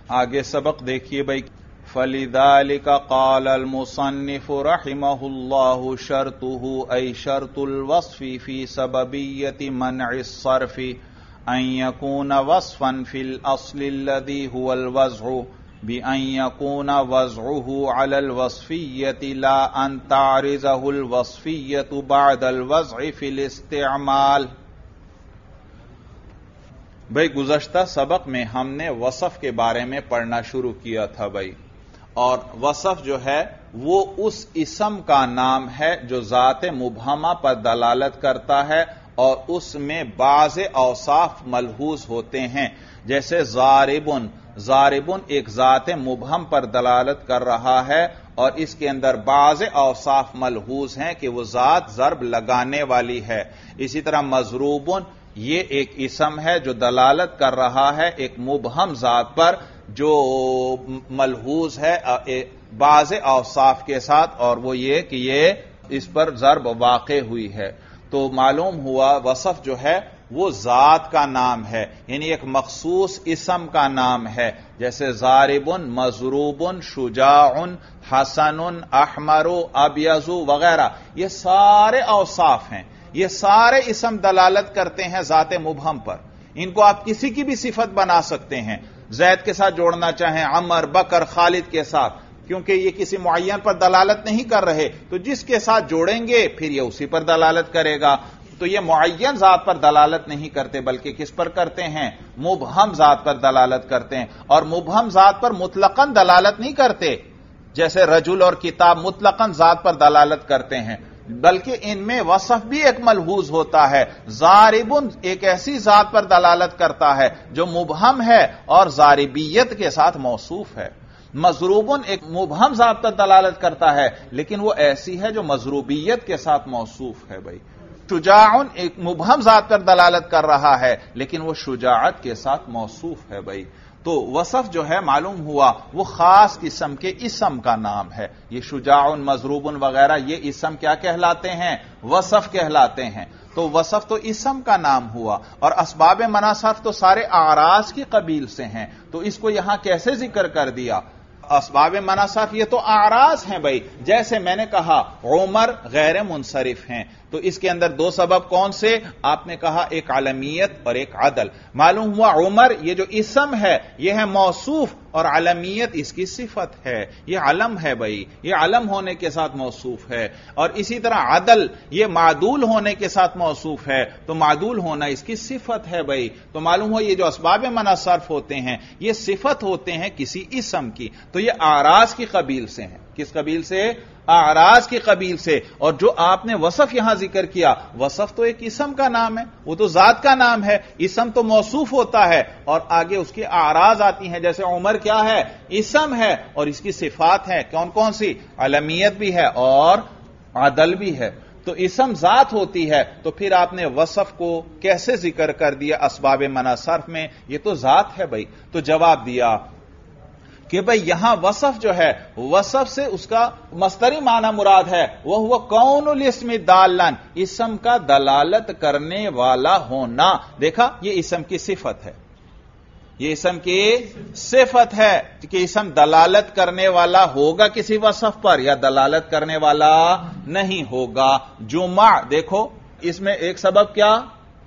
آگے سبق دیکھیے بھائی. فَلِذَلِكَ قَالَ الْمُصَنِّفُ رَحِمَهُ اللَّهُ شَرْطُهُ أي شرط الوصف في سببية منع الصرف أن يكون وصفا في الأصل الذي هو الوضع بأن يكون وضعه على الوصفية لا أن تعرضه الوصفية بعد الوضع في الاستعمال. بھائی گزشتہ سبق میں ہم نے وصف کے بارے میں پڑھنا شروع کیا تھا بھائی، اور وصف جو ہے وہ اس اسم کا نام ہے جو ذات مبہمہ پر دلالت کرتا ہے اور اس میں بعض اوصاف ملحوظ ہوتے ہیں. جیسے ضاربن، ضاربن ایک ذات مبہم پر دلالت کر رہا ہے اور اس کے اندر بعض اوصاف ملحوظ ہیں کہ وہ ذات ضرب لگانے والی ہے. اسی طرح مضروبن یہ ایک اسم ہے جو دلالت کر رہا ہے ایک مبہم ذات پر جو ملحوظ ہے بعض اوصاف کے ساتھ، اور وہ یہ کہ یہ اس پر ضرب واقع ہوئی ہے. تو معلوم ہوا وصف جو ہے وہ ذات کا نام ہے، یعنی ایک مخصوص اسم کا نام ہے. جیسے ضاربن، مضروبن، شجاع، حسن، احمر، ابیض وغیرہ، یہ سارے اوصاف ہیں. یہ سارے اسم دلالت کرتے ہیں ذات مبہم پر. ان کو آپ کسی کی بھی صفت بنا سکتے ہیں، زید کے ساتھ جوڑنا چاہیں، عمر، بکر، خالد کے ساتھ، کیونکہ یہ کسی معین پر دلالت نہیں کر رہے، تو جس کے ساتھ جوڑیں گے پھر یہ اسی پر دلالت کرے گا. تو یہ معین ذات پر دلالت نہیں کرتے بلکہ کس پر کرتے ہیں؟ مبہم ذات پر دلالت کرتے ہیں. اور مبہم ذات پر مطلقاً دلالت نہیں کرتے، جیسے رجل اور کتاب مطلقاً ذات پر دلالت کرتے ہیں، بلکہ ان میں وصف بھی ایک ملحوظ ہوتا ہے. ضاربن ایک ایسی ذات پر دلالت کرتا ہے جو مبہم ہے اور ضاربیت کے ساتھ موصوف ہے. مضروبن ایک مبہم ذات پر دلالت کرتا ہے لیکن وہ ایسی ہے جو مضروبیت کے ساتھ موصوف ہے. بھائی شجاع ایک مبہم ذات پر دلالت کر رہا ہے لیکن وہ شجاعت کے ساتھ موصوف ہے. بھائی تو وصف جو ہے معلوم ہوا وہ خاص قسم کے اسم کا نام ہے. یہ شجاع، مضروب وغیرہ یہ اسم کیا کہلاتے ہیں؟ وصف کہلاتے ہیں. تو وصف تو اسم کا نام ہوا، اور اسباب منع صرف تو سارے اعراض کی قبیل سے ہیں، تو اس کو یہاں کیسے ذکر کر دیا؟ اسباب منع صرف یہ تو اعراض ہیں بھائی. جیسے میں نے کہا عمر غیر منصرف ہیں، تو اس کے اندر دو سبب کون سے؟ آپ نے کہا ایک علمیت اور ایک عدل. معلوم ہوا عمر یہ جو اسم ہے یہ ہے موصوف، اور علمیت اس کی صفت ہے، یہ علم ہے بھائی، یہ علم ہونے کے ساتھ موصوف ہے. اور اسی طرح عدل یہ معدول ہونے کے ساتھ موصوف ہے، تو معدول ہونا اس کی صفت ہے بھائی. تو معلوم ہوا یہ جو اسباب منع صرف ہوتے ہیں یہ صفت ہوتے ہیں کسی اسم کی، تو یہ اعراض کی قبیل سے ہیں. کس قبیل سے؟ اعراض کی قبیل سے. اور جو آپ نے وصف یہاں ذکر کیا، وصف تو ایک اسم کا نام ہے، وہ تو ذات کا نام ہے. اسم تو موصوف ہوتا ہے اور آگے اس کی اعراض آتی ہیں. جیسے عمر کیا ہے؟ اسم ہے اور اس کی صفات ہیں کون کون سی؟ علمیت بھی ہے اور عدل بھی ہے. تو اسم ذات ہوتی ہے، تو پھر آپ نے وصف کو کیسے ذکر کر دیا اسباب منع صرف میں؟ یہ تو ذات ہے بھائی. تو جواب دیا کہ بھئی یہاں وصف جو ہے، وصف سے اس کا مصدری معنی مراد ہے، وہ کون الاسم دالن، اسم کا دلالت کرنے والا ہونا. دیکھا یہ اسم کی صفت ہے، یہ اسم کی صفت ہے کہ اسم دلالت کرنے والا ہوگا کسی وصف پر یا دلالت کرنے والا نہیں ہوگا. جمع دیکھو اس میں ایک سبب کیا؟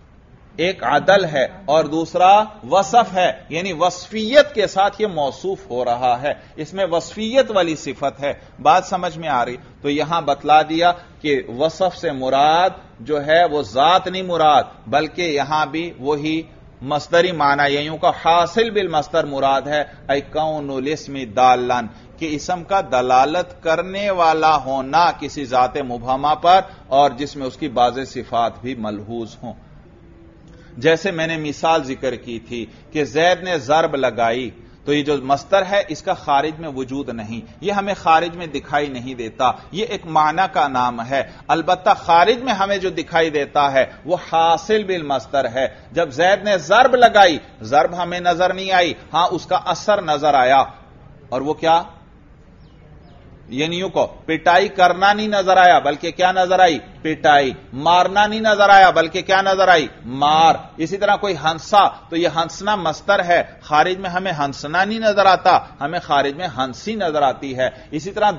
ایک عدل ہے اور دوسرا وصف ہے، یعنی وصفیت کے ساتھ یہ موصوف ہو رہا ہے، اس میں وصفیت والی صفت ہے. بات سمجھ میں آ رہی؟ تو یہاں بتلا دیا کہ وصف سے مراد جو ہے وہ ذات نہیں مراد، بلکہ یہاں بھی وہی مصدری معنی یوں کا حاصل بالمصدر مراد ہے، اے کون الاسم دالن، کہ اسم کا دلالت کرنے والا ہونا کسی ذات مبہمہ پر اور جس میں اس کی بعض صفات بھی ملحوظ ہوں. جیسے میں نے مثال ذکر کی تھی کہ زید نے ضرب لگائی، تو یہ جو مصدر ہے اس کا خارج میں وجود نہیں، یہ ہمیں خارج میں دکھائی نہیں دیتا، یہ ایک معنی کا نام ہے. البتہ خارج میں ہمیں جو دکھائی دیتا ہے وہ حاصل بالمصدر ہے. جب زید نے ضرب لگائی، ضرب ہمیں نظر نہیں آئی، ہاں اس کا اثر نظر آیا، اور وہ کیا؟ یعنی یوں کو پٹائی کرنا نہیں نظر آیا بلکہ کیا نظر آئی؟ پٹائی. مارنا نہیں نظر آیا بلکہ کیا نظر آئی؟ مار. اسی طرح کوئی ہنسا تو یہ ہنسنا مصدر ہے، خارج میں ہمیں ہنسنا نہیں نظر آتا، ہمیں خارج میں ہنسی نظر آتی ہے. اسی طرح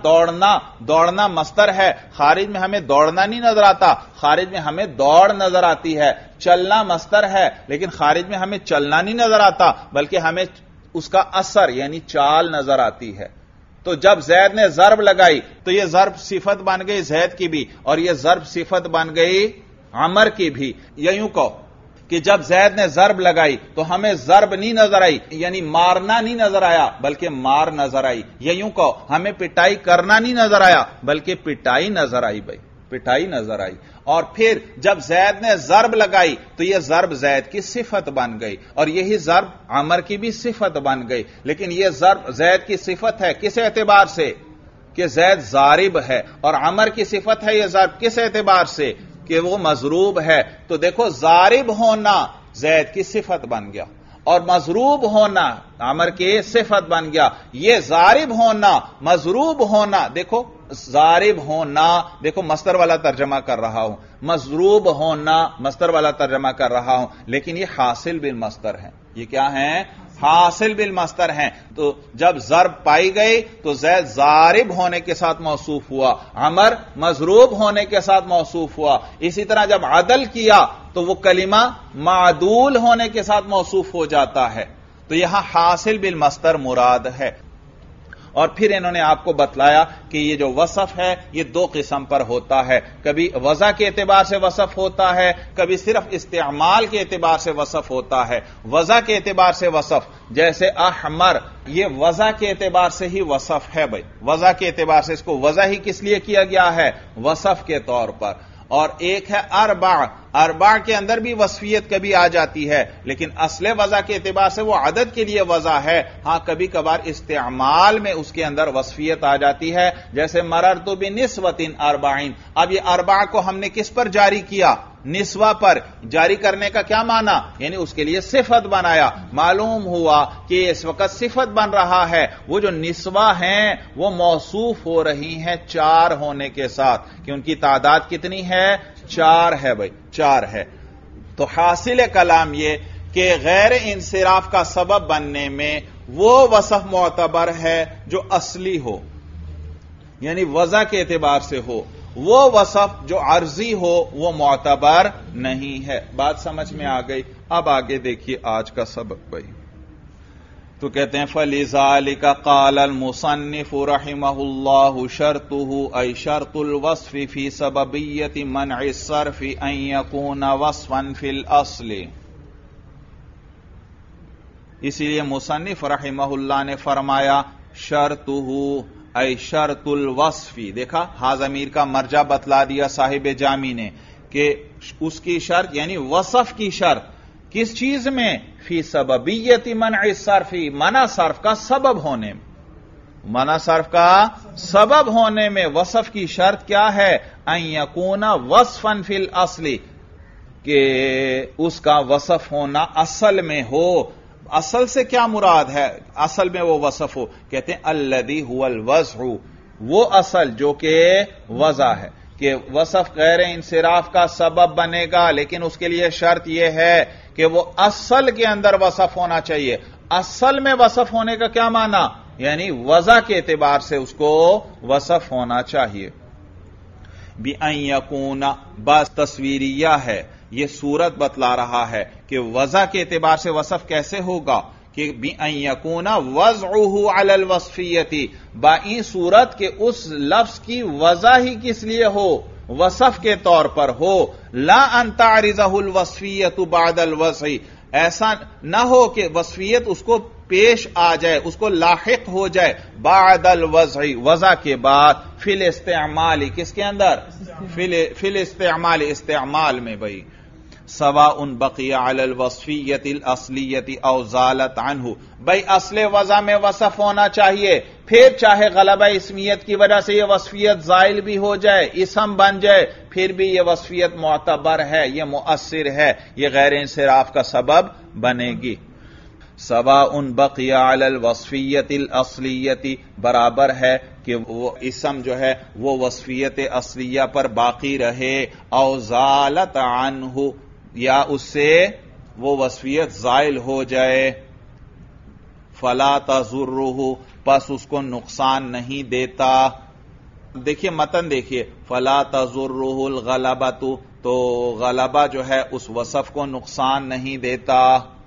دوڑنا مصدر ہے، خارج میں ہمیں دوڑنا نہیں نظر آتا، خارج میں ہمیں دوڑ نظر آتی ہے. چلنا مصدر ہے لیکن خارج میں ہمیں چلنا نہیں نظر آتا بلکہ ہمیں اس کا اثر یعنی چال نظر آتی ہے. تو جب زید نے ضرب لگائی تو یہ ضرب صفت بن گئی زید کی بھی اور یہ ضرب صفت بن گئی عمر کی بھی. یا یوں کہو کہ جب زید نے ضرب لگائی تو ہمیں ضرب نہیں نظر آئی یعنی مارنا نہیں نظر آیا بلکہ مار نظر آئی. یا یوں کہو ہمیں پٹائی کرنا نہیں نظر آیا بلکہ پٹائی نظر آئی. بھائی پٹائی نظر آئی. اور پھر جب زید نے ضرب لگائی تو یہ ضرب زید کی صفت بن گئی اور یہی ضرب عمر کی بھی صفت بن گئی. لیکن یہ ضرب زید کی صفت ہے کس اعتبار سے؟ کہ زید ضارب ہے. اور عمر کی صفت ہے یہ ضرب کس اعتبار سے؟ کہ وہ مضروب ہے. تو دیکھو ضارب ہونا زید کی صفت بن گیا اور مضروب ہونا عمر کی صفت بن گیا. یہ ضارب ہونا مضروب ہونا، دیکھو ضارب ہونا، دیکھو مصدر والا ترجمہ کر رہا ہوں، مضروب ہونا مصدر والا ترجمہ کر رہا ہوں، لیکن یہ حاصل بالمصدر ہے. یہ کیا ہیں؟ حاصل بالمصدر ہیں. تو جب ضرب پائی گئی تو زید ضارب ہونے کے ساتھ موصوف ہوا، عمر مضروب ہونے کے ساتھ موصوف ہوا. اسی طرح جب عدل کیا تو وہ کلمہ معدول ہونے کے ساتھ موصوف ہو جاتا ہے. تو یہاں حاصل بالمصدر مراد ہے. اور پھر انہوں نے آپ کو بتلایا کہ یہ جو وصف ہے یہ دو قسم پر ہوتا ہے، کبھی وضع کے اعتبار سے وصف ہوتا ہے، کبھی صرف استعمال کے اعتبار سے وصف ہوتا ہے. وضع کے اعتبار سے وصف جیسے احمر، یہ وضع کے اعتبار سے ہی وصف ہے. بھائی وضع کے اعتبار سے اس کو وضع ہی کس لیے کیا گیا ہے؟ وصف کے طور پر. اور ایک ہے اربع کے اندر بھی وصفیت کبھی آ جاتی ہے لیکن اصل وضع کے اعتبار سے وہ عدد کے لیے وضع ہے. ہاں کبھی کبھار استعمال میں اس کے اندر وصفیت آ جاتی ہے، جیسے مررت بنسوۃ اربعین. اب یہ اربع کو ہم نے کس پر جاری کیا؟ نسوہ پر. جاری کرنے کا کیا معنی؟ یعنی اس کے لیے صفت بنایا. معلوم ہوا کہ اس وقت صفت بن رہا ہے، وہ جو نسوہ ہیں وہ موصوف ہو رہی ہیں 4 ہونے کے ساتھ، کہ ان کی تعداد کتنی ہے؟ 4 ہے. بھائی 4 ہے. تو حاصل کلام یہ کہ غیر انصراف کا سبب بننے میں وہ وصف معتبر ہے جو اصلی ہو یعنی وضع کے اعتبار سے ہو، وہ وصف جو عرضی ہو وہ معتبر نہیں ہے. بات سمجھ میں آ گئی؟ اب آگے دیکھیے آج کا سبق. بھائی تو کہتے ہیں فَلِذَالِكَ قَالَ الْمُصَنِّفُ رَحِمَهُ اللَّهُ شَرْطُهُ أي شرط الوصف في سببية منع الصرف أن يكون وصفا في الأصل. اسی لیے مصنف رحمہ اللہ نے فرمایا شرطہ اے شرط الوصف. دیکھا ہا ضمیر کا مرجع بتلا دیا صاحب جامی نے کہ اس کی شرط یعنی وصف کی شرط کس چیز میں؟ فی سببیت منع الصرف، منع صرف کا سبب ہونے میں. منع صرف کا سبب ہونے میں وصف کی شرط کیا ہے؟ ان یکون وصفا فی الاصل، کہ اس کا وصف ہونا اصل میں ہو. اصل سے کیا مراد ہے؟ اصل میں وہ وصف ہو. کہتے ہیں الذی هو الوضع، وہ اصل جو کہ وضع ہے، کہ وصف غیر انصراف کا سبب بنے گا لیکن اس کے لیے شرط یہ ہے کہ وہ اصل کے اندر وصف ہونا چاہیے. اصل میں وصف ہونے کا کیا معنی؟ یعنی وضع کے اعتبار سے اس کو وصف ہونا چاہیے. بِأَن يَكُونَ بس تصویریہ ہے، یہ صورت بتلا رہا ہے کہ وضع کے اعتبار سے وصف کیسے ہوگا کہ بِأَن يَكُونَ وَضْعُهُ عَلَى الْوَصْفِيَّةِ، بائیں صورت کے اس لفظ کی وضع ہی کس لیے ہو؟ وصف کے طور پر ہو. لا ان تعرضه الوصفیۃ بعد الوضع، ایسا نہ ہو کہ وصفیت اس کو پیش آ جائے، اس کو لاحق ہو جائے بعد الوضع، وضع کے بعد. فی الاستعمال، کس کے اندر؟ فی الاستعمال، استعمال میں. بھائی سواء بقی علی الوصفیۃ الاصلیۃ او زالت عنہ، بھائی اصل وضع میں وصف ہونا چاہیے، پھر چاہے غلبہ اسمیت کی وجہ سے یہ وصفیت زائل بھی ہو جائے، اسم بن جائے، پھر بھی یہ وصفیت معتبر ہے، یہ مؤثر ہے، یہ غیر انصراف کا سبب بنے گی. سواء بقی علی الوصفیت الاصلیتی، برابر ہے کہ وہ اسم جو ہے وہ وصفیت اصلیہ پر باقی رہے، او زالت عنہ، یا اس سے وہ وصفیت زائل ہو جائے، فلا تضرہ، پس اس کو نقصان نہیں دیتا۔ دیکھیے متن دیکھیے، فلا تضرہ الغلبۃ، تو غلبہ جو ہے اس وصف کو نقصان نہیں دیتا،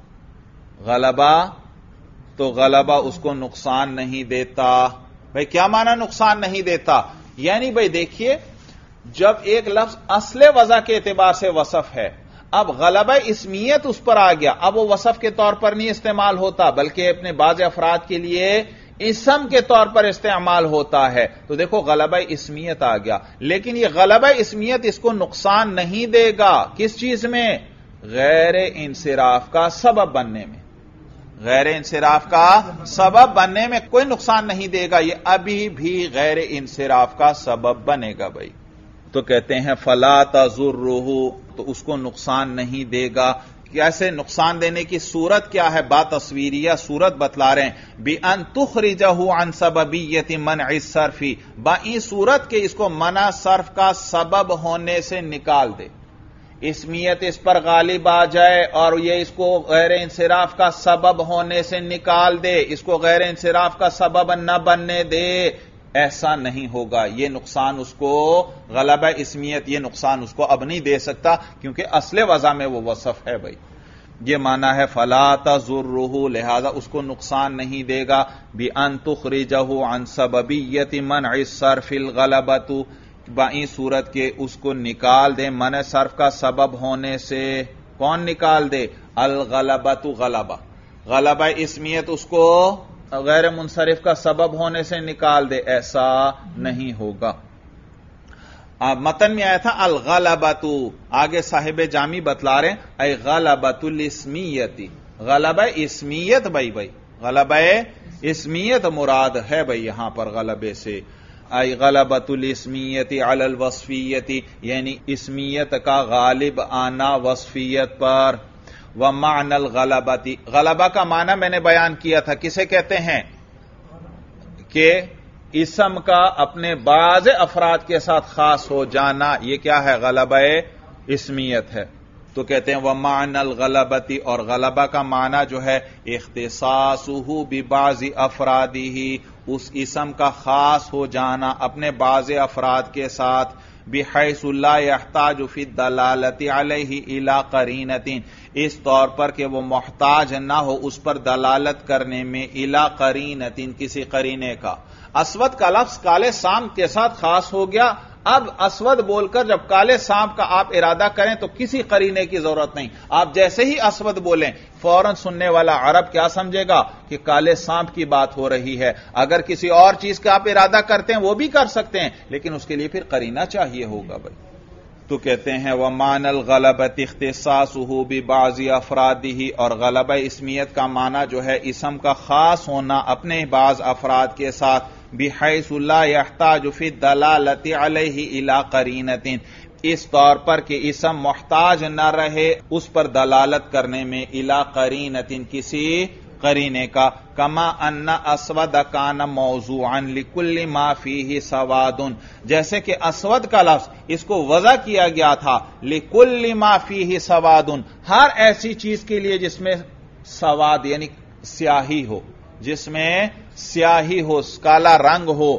غلبہ تو غلبہ اس کو نقصان نہیں دیتا۔ بھئی کیا معنی نقصان نہیں دیتا؟ یعنی بھئی دیکھیے، جب ایک لفظ اصل وضع کے اعتبار سے وصف ہے، اب غلبہ اسمیت اس پر آ گیا، اب وہ وصف کے طور پر نہیں استعمال ہوتا بلکہ اپنے بعض افراد کے لیے اسم کے طور پر استعمال ہوتا ہے، تو دیکھو غلبہ اسمیت آ گیا، لیکن یہ غلبہ اسمیت اس کو نقصان نہیں دے گا، کس چیز میں؟ غیر انصراف کا سبب بننے میں، غیر انصراف کا سبب بننے میں کوئی نقصان نہیں دے گا، یہ ابھی بھی غیر انصراف کا سبب بنے گا۔ بھائی تو کہتے ہیں فلا تضرہ، تو اس کو نقصان نہیں دے گا۔ کیسے نقصان دینے کی صورت کیا ہے؟ با تصویریہ صورت بتلا رہے ہیں، بِأَن تُخْرِجَهُ عَن سَبَبِيَّةِ مَنْعِ الصَّرْفِ، با این صورت کے اس کو منع صرف کا سبب ہونے سے نکال دے، اسمیت اس پر غالب آ جائے اور یہ اس کو غیر انصراف کا سبب ہونے سے نکال دے، اس کو غیر انصراف کا سبب نہ بننے دے، ایسا نہیں ہوگا، یہ نقصان اس کو، غلبہ اسمیت یہ نقصان اس کو اب نہیں دے سکتا کیونکہ اصل وضع میں وہ وصف ہے۔ بھائی یہ معنی ہے فلا تضرہ، لہذا اس کو نقصان نہیں دے گا، بِأَن تُخْرِجَهُ عَن سَبَبِيَّةِ مَنْعِ الصَّرْفِ الْغَلَبَةُ، بائیں صورت کے اس کو نکال دے منع صرف کا سبب ہونے سے۔ کون نکال دے؟ الغلبۃ، غلبہ، غلبہ اسمیت اس کو غیر منصرف کا سبب ہونے سے نکال دے، ایسا نہیں ہوگا۔ متن میں آیا تھا الغلبۃ، آگے صاحب جامی بتلا رہے ہیں اے غلبۃ الاسمیت، غلبہ اسمیت، بھائی غلبہ اسمیت مراد ہے بھائی یہاں پر غلبے سے، اے غلبۃ الاسمیت علی الوصفیت، یعنی اسمیت کا غالب آنا وصفیت پر۔ ومعنى الغلبۃ، غلبہ کا معنی میں نے بیان کیا تھا، کسے کہتے ہیں؟ کہ اسم کا اپنے بعض افراد کے ساتھ خاص ہو جانا، یہ کیا ہے؟ غلبہ اسمیت ہے۔ تو کہتے ہیں ومعنى الغلبۃ، اور غلبہ کا معنی جو ہے اختصاصہ ببعض افرادہ، اس اسم کا خاص ہو جانا اپنے بعض افراد کے ساتھ، بحیث لا یحتاج فی الدلالۃ علیہ الی قرینۃ، اس طور پر کہ وہ محتاج نہ ہو اس پر دلالت کرنے میں الی قرینۃ، کسی قرینے کا۔ اسود کا لفظ کالے سانپ کے ساتھ خاص ہو گیا، اب اسود بول کر جب کالے سانپ کا آپ ارادہ کریں تو کسی قرینے کی ضرورت نہیں، آپ جیسے ہی اسود بولیں فوراً سننے والا عرب کیا سمجھے گا کہ کالے سانپ کی بات ہو رہی ہے۔ اگر کسی اور چیز کا آپ ارادہ کرتے ہیں وہ بھی کر سکتے ہیں، لیکن اس کے لیے پھر قرینہ چاہیے ہوگا۔ بھائی تو کہتے ہیں وَمَعْنَى الْغَلَبَةِ اخْتِصَاصُهُ بِبَعْضِ أَفْرَادِهِ، اور غلبہ اسمیت کا معنی جو ہے اسم کا خاص ہونا اپنے بعض افراد کے ساتھ، بحیث لا يحتاج فی الدلالۃ علیہ الی قرینۃ، اس طور پر کہ اسم محتاج نہ رہے اس پر دلالت کرنے میں الی قرینۃ، کسی قرینے کا۔ کما ان اسود کان موضوعا لکل ما فیہ سواد، جیسے کہ اسود کا لفظ اس کو وضع کیا گیا تھا لکل ما فیہ سواد، ہر ایسی چیز کے لیے جس میں سواد یعنی سیاہی ہو، جس میں سیاہی ہو، کالا رنگ ہو۔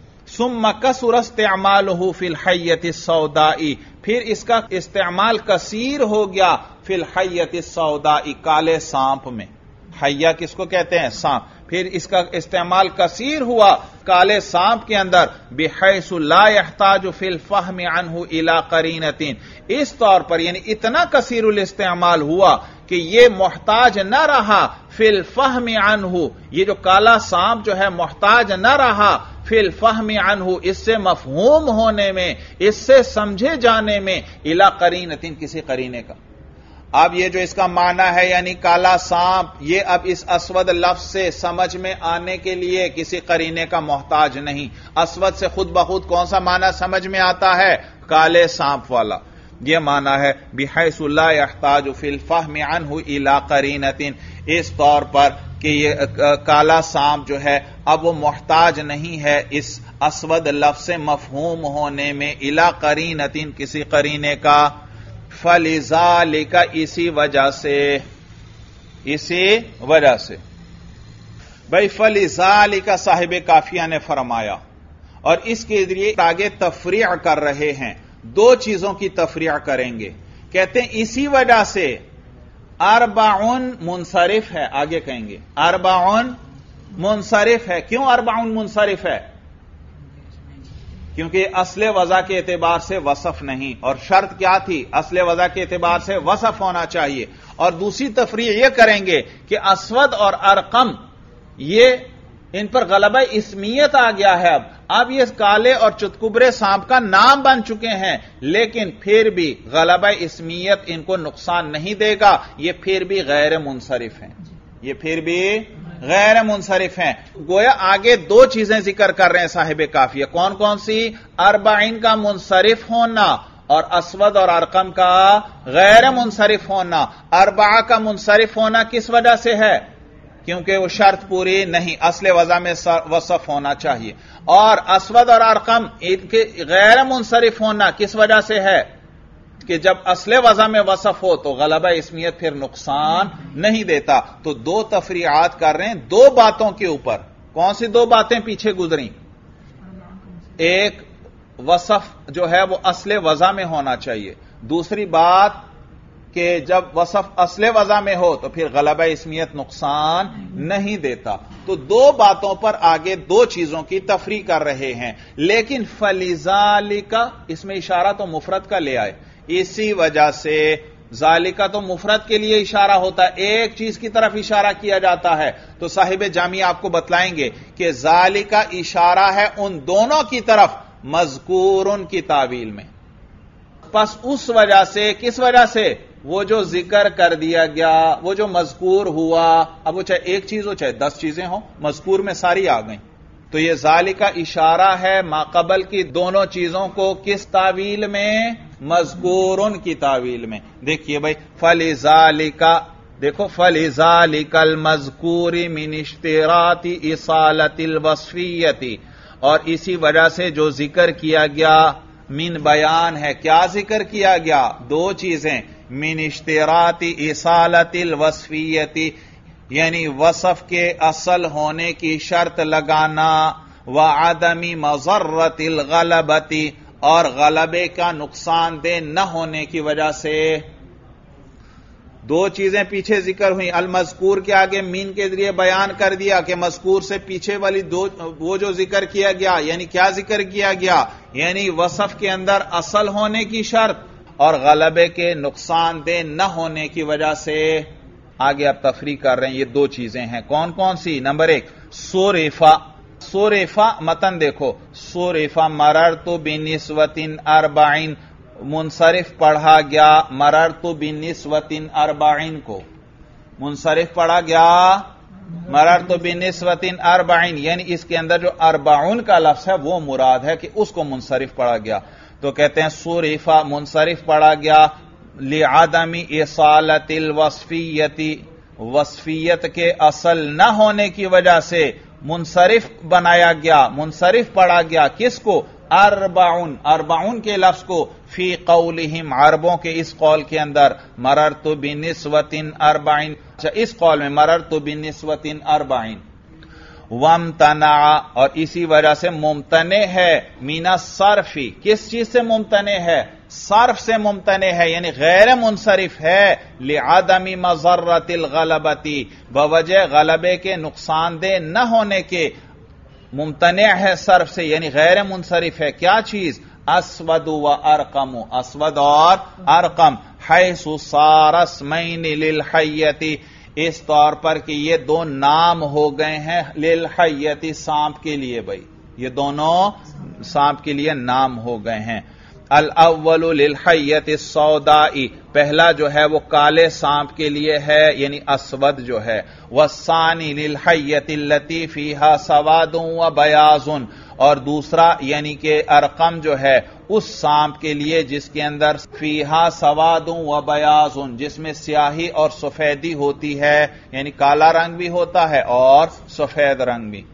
ثم کثر استعمالہ فی الحیۃ السوداء، پھر اس کا استعمال کثیر ہو گیا فی الحیۃ السوداء، کالے سانپ میں۔ حیہ کس کو کہتے ہیں؟ سانپ۔ پھر اس کا استعمال کثیر ہوا کالے سانپ کے اندر، بحیث لا یحتاج فی الفہم عنہ الی قرینۃ، اس طور پر یعنی اتنا کثیر الاستعمال ہوا کہ یہ محتاج نہ رہا فی الفہم عنہ، یہ جو کالا سانپ جو ہے محتاج نہ رہا فی الفہم عنہ، اس سے مفہوم ہونے میں، اس سے سمجھے جانے میں، الی قرینۃ، کسی قرینے کا۔ اب یہ جو اس کا معنی ہے یعنی کالا سانپ، یہ اب اس اسود لفظ سے سمجھ میں آنے کے لیے کسی قرینے کا محتاج نہیں۔ اسود سے خود بخود کون سا معنی سمجھ میں آتا ہے؟ کالے سانپ والا۔ یہ معنی ہے بحیث لا یحتاج فی الفہم عنہ الی قرینۃ، اس طور پر کہ یہ کالا سانپ جو ہے اب وہ محتاج نہیں ہے اس اسود لفظ سے مفہوم ہونے میں الی قرینۃ، کسی قرینے کا. فلذالک، اسی وجہ سے بھائی فلذالک صاحب کافیہ نے فرمایا، اور اس کے ذریعے آگے تفریع کر رہے ہیں، دو چیزوں کی تفریع کریں گے. کہتے ہیں اسی وجہ سے اربعن منصرف ہے، آگے کہیں گے اربعن منصرف ہے. کیوں اربعن منصرف ہے؟ کیونکہ اصل وضع کے اعتبار سے وصف نہیں، اور شرط کیا تھی؟ اصل وضع کے اعتبار سے وصف ہونا چاہیے. اور دوسری تفریع یہ کریں گے کہ اسود اور ارقم یہ ان پر غلبہ اسمیت آ گیا ہے. اب یہ کالے اور چتکبرے سانپ کا نام بن چکے ہیں، لیکن پھر بھی غلبہ اسمیت ان کو نقصان نہیں دے گا، یہ پھر بھی غیر منصرف ہیں. گویا آگے دو چیزیں ذکر کر رہے ہیں صاحب کافیہ. کون کون سی؟ اربعین کا منصرف ہونا اور اسود اور ارقم کا غیر منصرف ہونا. اربعہ کا منصرف ہونا کس وجہ سے ہے؟ کیونکہ وہ شرط پوری نہیں، اصل وضع میں وصف ہونا چاہیے. اور اسود اور ارقم ان کے غیر منصرف ہونا کس وجہ سے ہے؟ کہ جب اصل وضع میں وصف ہو تو غلبہ اسمیت پھر نقصان نہیں دیتا. تو دو تفریعات کر رہے ہیں دو باتوں کے اوپر. کون سی دو باتیں پیچھے گزریں؟ ایک وصف جو ہے وہ اصل وضع میں ہونا چاہیے، دوسری بات کہ جب وصف اصل وضع میں ہو تو پھر غلبہ اسمیت نقصان نہیں دیتا. تو دو باتوں پر آگے دو چیزوں کی تفریع کر رہے ہیں. لیکن فلذالک، اس میں اشارہ تو مفرد کا لے آئے، اسی وجہ سے ذالکہ تو مفرد کے لیے اشارہ ہوتا ہے، ایک چیز کی طرف اشارہ کیا جاتا ہے. تو صاحب جامعہ آپ کو بتلائیں گے کہ ذالکہ اشارہ ہے ان دونوں کی طرف مذکورن کی تعویل میں. پس اس وجہ سے، کس وجہ سے؟ وہ جو ذکر کر دیا گیا، وہ جو مذکور ہوا، اب وہ چاہے ایک چیز ہو چاہے 10 چیزیں ہوں، مذکور میں ساری آ گئیں. تو یہ ذالکہ اشارہ ہے ماقبل کی دونوں چیزوں کو کس تعویل میں؟ مذکورن کی تعویل میں. دیکھیے بھائی فلذالک، دیکھو فلذالک المذکور من اشتراط اصالت الوصفیت، اور اسی وجہ سے جو ذکر کیا گیا من بیان ہے. کیا ذکر کیا گیا؟ دو چیزیں. من اشتراط اصالت الوصفیت، یعنی وصف کے اصل ہونے کی شرط لگانا، وعدم مضرت الغلبت، اور غلبے کا نقصان دہ نہ ہونے کی وجہ سے. دو چیزیں پیچھے ذکر ہوئی، المذکور کے آگے مین کے ذریعے بیان کر دیا کہ مذکور سے پیچھے والی دو وہ جو ذکر کیا گیا، یعنی کیا ذکر کیا گیا؟ یعنی وصف کے اندر اصل ہونے کی شرط اور غلبے کے نقصان دہ نہ ہونے کی وجہ سے. آگے آپ تفریق کر رہے ہیں، یہ دو چیزیں ہیں. کون کون سی؟ نمبر ایک صرفا. صرفا متن دیکھو، صرفا مررت بنسوۃ اربعین، منصرف پڑھا گیا مررت بنسوۃ اربعین کو، منصرف پڑھا گیا مررت بنسوۃ اربعین، یعنی اس کے اندر جو اربعون کا لفظ ہے وہ مراد ہے کہ اس کو منصرف پڑھا گیا. تو کہتے ہیں صرفا منصرف پڑھا گیا لعدم اصالت الوصفیت، وصفیت کے اصل نہ ہونے کی وجہ سے منصرف بنایا گیا، منصرف پڑھا گیا. کس کو؟ اربعون، اربعون کے لفظ کو، فی قولہم، عربوں کے اس قول کے اندر مررت بنسوۃ اربعین، اس قول میں مررت بنسوۃ اربعین. وامتنع، اور اسی وجہ سے ممتنع ہے من الصرف. کس چیز سے ممتنع ہے؟ صرف سے ممتنع ہے، یعنی غیر منصرف ہے. لعدم مضرت الغلبۃ، بوجہ غلبے کے نقصان دہ نہ ہونے کے ممتنع ہے صرف سے، یعنی غیر منصرف ہے. کیا چیز؟ اسود و ارقم، اسود اور ارقم. حیث صار اسمین للحیۃ، اس طور پر کہ یہ دو نام ہو گئے ہیں للحیۃ، سانپ کے لیے. بھائی یہ دونوں سانپ کے لیے نام ہو گئے ہیں. الاول للحیۃ السوداء، پہلا جو ہے وہ کالے سانپ کے لیے ہے یعنی اسود جو ہے، والثانی للحیۃ التی فیہا سواد و بیاض، اور دوسرا یعنی کہ ارقم جو ہے اس سانپ کے لیے جس کے اندر فیہا سواد و بیاض، جس میں سیاہی اور سفیدی ہوتی ہے، یعنی کالا رنگ بھی ہوتا ہے اور سفید رنگ بھی۔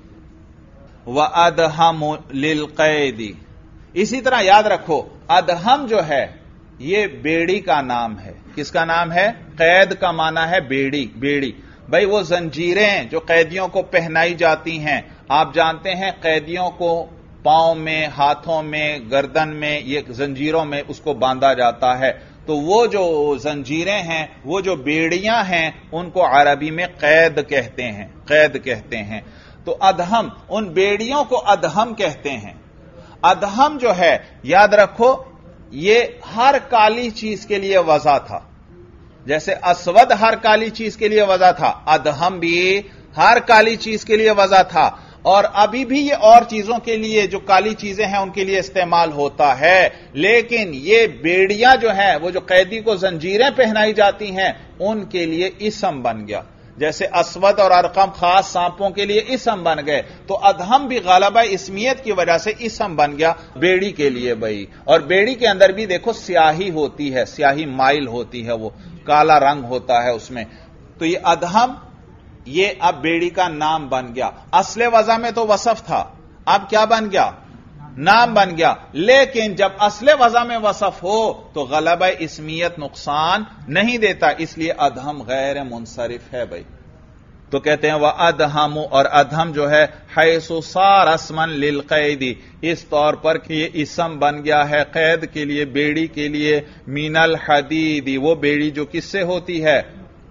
وَأَدْهَمُ لِلْقَيْدِ، اسی طرح یاد رکھو ادہم جو ہے یہ بیڑی کا نام ہے۔ کس کا نام ہے؟ قید کا معنی ہے بیڑی، بیڑی بھائی وہ زنجیریں جو قیدیوں کو پہنائی جاتی ہیں، آپ جانتے ہیں قیدیوں کو پاؤں میں، ہاتھوں میں، گردن میں، یہ زنجیروں میں اس کو باندھا جاتا ہے، تو وہ جو زنجیریں ہیں، وہ جو بیڑیاں ہیں، ان کو عربی میں قید کہتے ہیں، قید کہتے ہیں۔ تو ادہم، ان بیڑیوں کو ادہم کہتے ہیں۔ ادہم جو ہے یاد رکھو یہ ہر کالی چیز کے لیے وضع تھا، جیسے اسود ہر کالی چیز کے لیے وضع تھا، ادہم بھی ہر کالی چیز کے لیے وضع تھا، اور ابھی بھی یہ اور چیزوں کے لیے جو کالی چیزیں ہیں ان کے لیے استعمال ہوتا ہے، لیکن یہ بیڑیاں جو ہیں وہ جو قیدی کو زنجیریں پہنائی جاتی ہیں ان کے لیے اسم بن گیا، جیسے اسود اور ارقم خاص سانپوں کے لیے اسم بن گئے، تو ادہم بھی غالبہ اسمیت کی وجہ سے اسم بن گیا بیڑی کے لیے بھائی۔ اور بیڑی کے اندر بھی دیکھو سیاہی ہوتی ہے، سیاہی مائل ہوتی ہے، وہ کالا رنگ ہوتا ہے اس میں، تو یہ ادہم یہ اب بیڑی کا نام بن گیا۔ اصل وضع میں تو وصف تھا، اب کیا بن گیا؟ نام بن گیا، لیکن جب اصل وضع میں وصف ہو تو غلبہ اسمیت نقصان نہیں دیتا، اس لیے ادہم غیر منصرف ہے بھائی۔ تو کہتے ہیں وہ ادہم، اور ادہم جو ہے حیث صار اسما للقید، اس طور پر کہ یہ اسم بن گیا ہے قید کے لیے، بیڑی کے لیے، من الحدید، وہ بیڑی جو کس سے ہوتی ہے؟